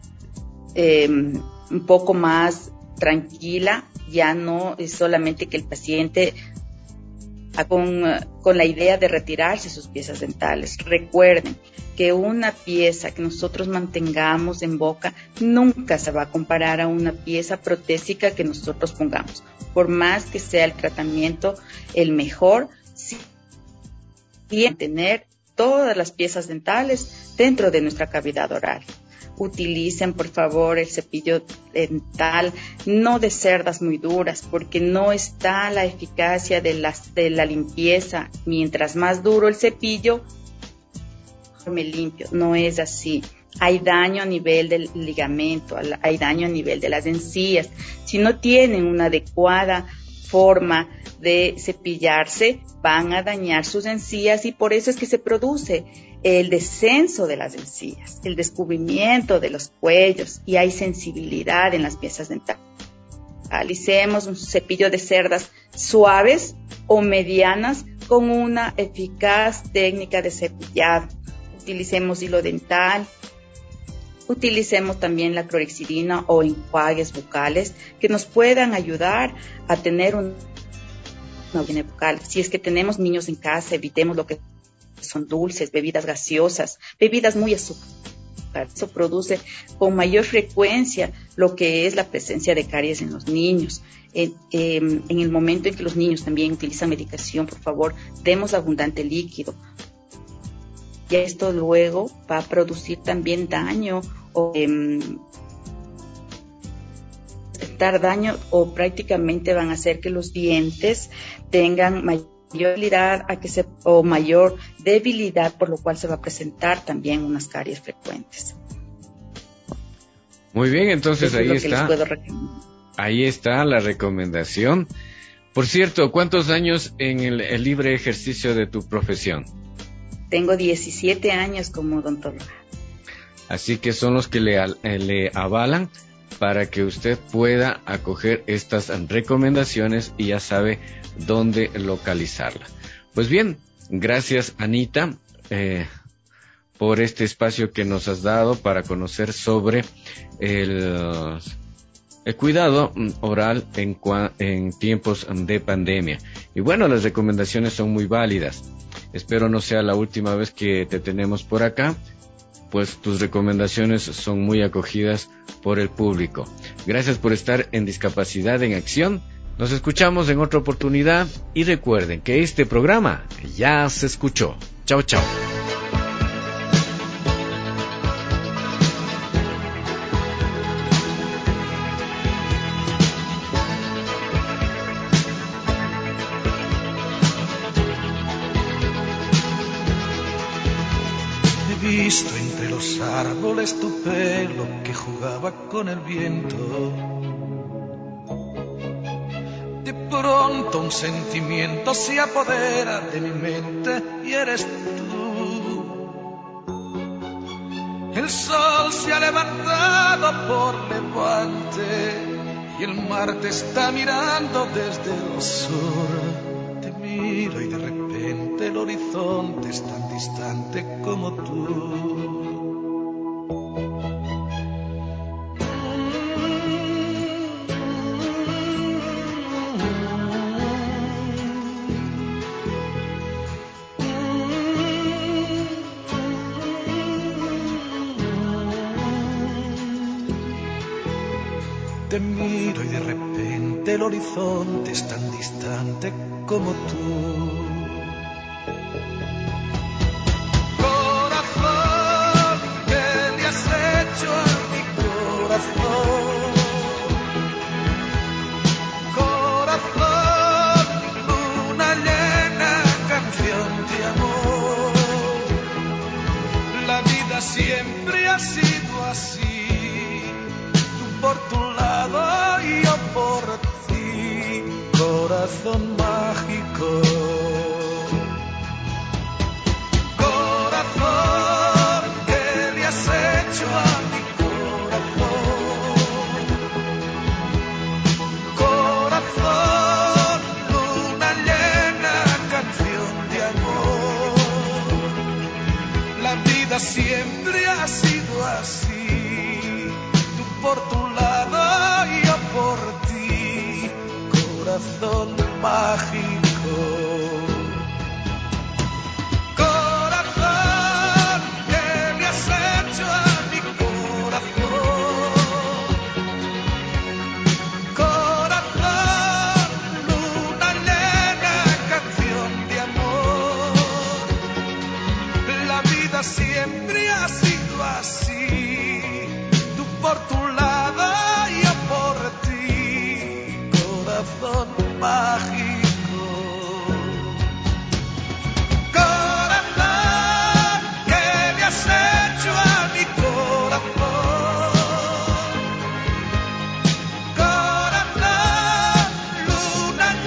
un poco más tranquila. Ya no es solamente que el paciente con la idea de retirarse sus piezas dentales. Recuerden que una pieza que nosotros mantengamos en boca nunca se va a comparar a una pieza protésica que nosotros pongamos. Por más que sea el tratamiento el mejor, sí, y tener todas las piezas dentales dentro de nuestra cavidad oral. Utilicen, por favor, el cepillo dental, no de cerdas muy duras, porque no está la eficacia de la limpieza. Mientras más duro el cepillo, me limpio. No es así. Hay daño a nivel del ligamento, hay daño a nivel de las encías. Si no tienen una adecuada forma de cepillarse, van a dañar sus encías y por eso es que se produce el descenso de las encías, el descubrimiento de los cuellos y hay sensibilidad en las piezas dentales. Realicemos un cepillo de cerdas suaves o medianas con una eficaz técnica de cepillado. Utilicemos hilo dental, utilicemos también la clorhexidina o enjuagues bucales que nos puedan ayudar a tener una higiene bucal. Si es que tenemos niños en casa, evitemos lo que son dulces, bebidas gaseosas, bebidas muy azúcares. Eso produce con mayor frecuencia lo que es la presencia de caries en los niños. En el momento en que los niños también utilizan medicación, por favor, demos abundante líquido. Y esto luego va a producir también daño o prácticamente van a hacer que los dientes tengan mayor debilidad o mayor debilidad, por lo cual se va a presentar también unas caries frecuentes. Muy bien, entonces ahí está la recomendación. Por cierto, ¿cuántos años en el libre ejercicio de tu profesión? Tengo 17 años como odontóloga. Así que son los que le avalan para que usted pueda acoger estas recomendaciones y ya sabe dónde localizarla. Pues bien, gracias Anita por este espacio que nos has dado para conocer sobre el cuidado oral en tiempos de pandemia. Y bueno, las recomendaciones son muy válidas. Espero no sea la última vez que te tenemos por acá, pues tus recomendaciones son muy acogidas por el público. Gracias por estar en Discapacidad en Acción. Nos escuchamos en otra oportunidad y recuerden que este programa ya se escuchó. Chao, chao. He visto entre los árboles tu pelo que jugaba con el viento. De pronto un sentimiento se apodera de mi mente y eres tú. El sol se ha levantado por levante y el mar te está mirando desde el sur. Te miro y de repente el horizonte es tan distante como tú. Te miro y de repente el horizonte es tan distante como tú. Corazón, ¿qué le has hecho a mi corazón? Corazón, luna llena, canción de amor. La vida siempre ha sido así. Por tu lado y yo por ti, corazón mágico. Corazón, ¿qué le has hecho a mi corazón? Corazón, luna llena, canción de amor. La vida siempre ha sido así. Por tu lado y yo por ti, corazón mágico. Corazón, ¿qué le has hecho a mi corazón? Corazón, luna llena, canción de amor. La vida siempre ha sido así. Por tu lado, yo por ti, corazón mágico. Corazón, ¿qué le has hecho a mi corazón? Corazón, luna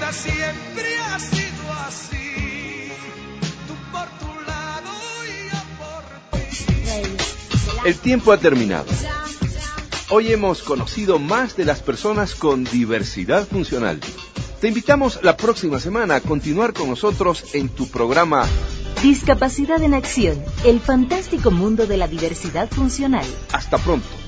vida siempre ha sido así. Tú por tu lado y yo por ti. El tiempo ha terminado. Hoy hemos conocido más de las personas con diversidad funcional. Te invitamos la próxima semana a continuar con nosotros en tu programa Discapacidad en Acción, el fantástico mundo de la diversidad funcional. Hasta pronto.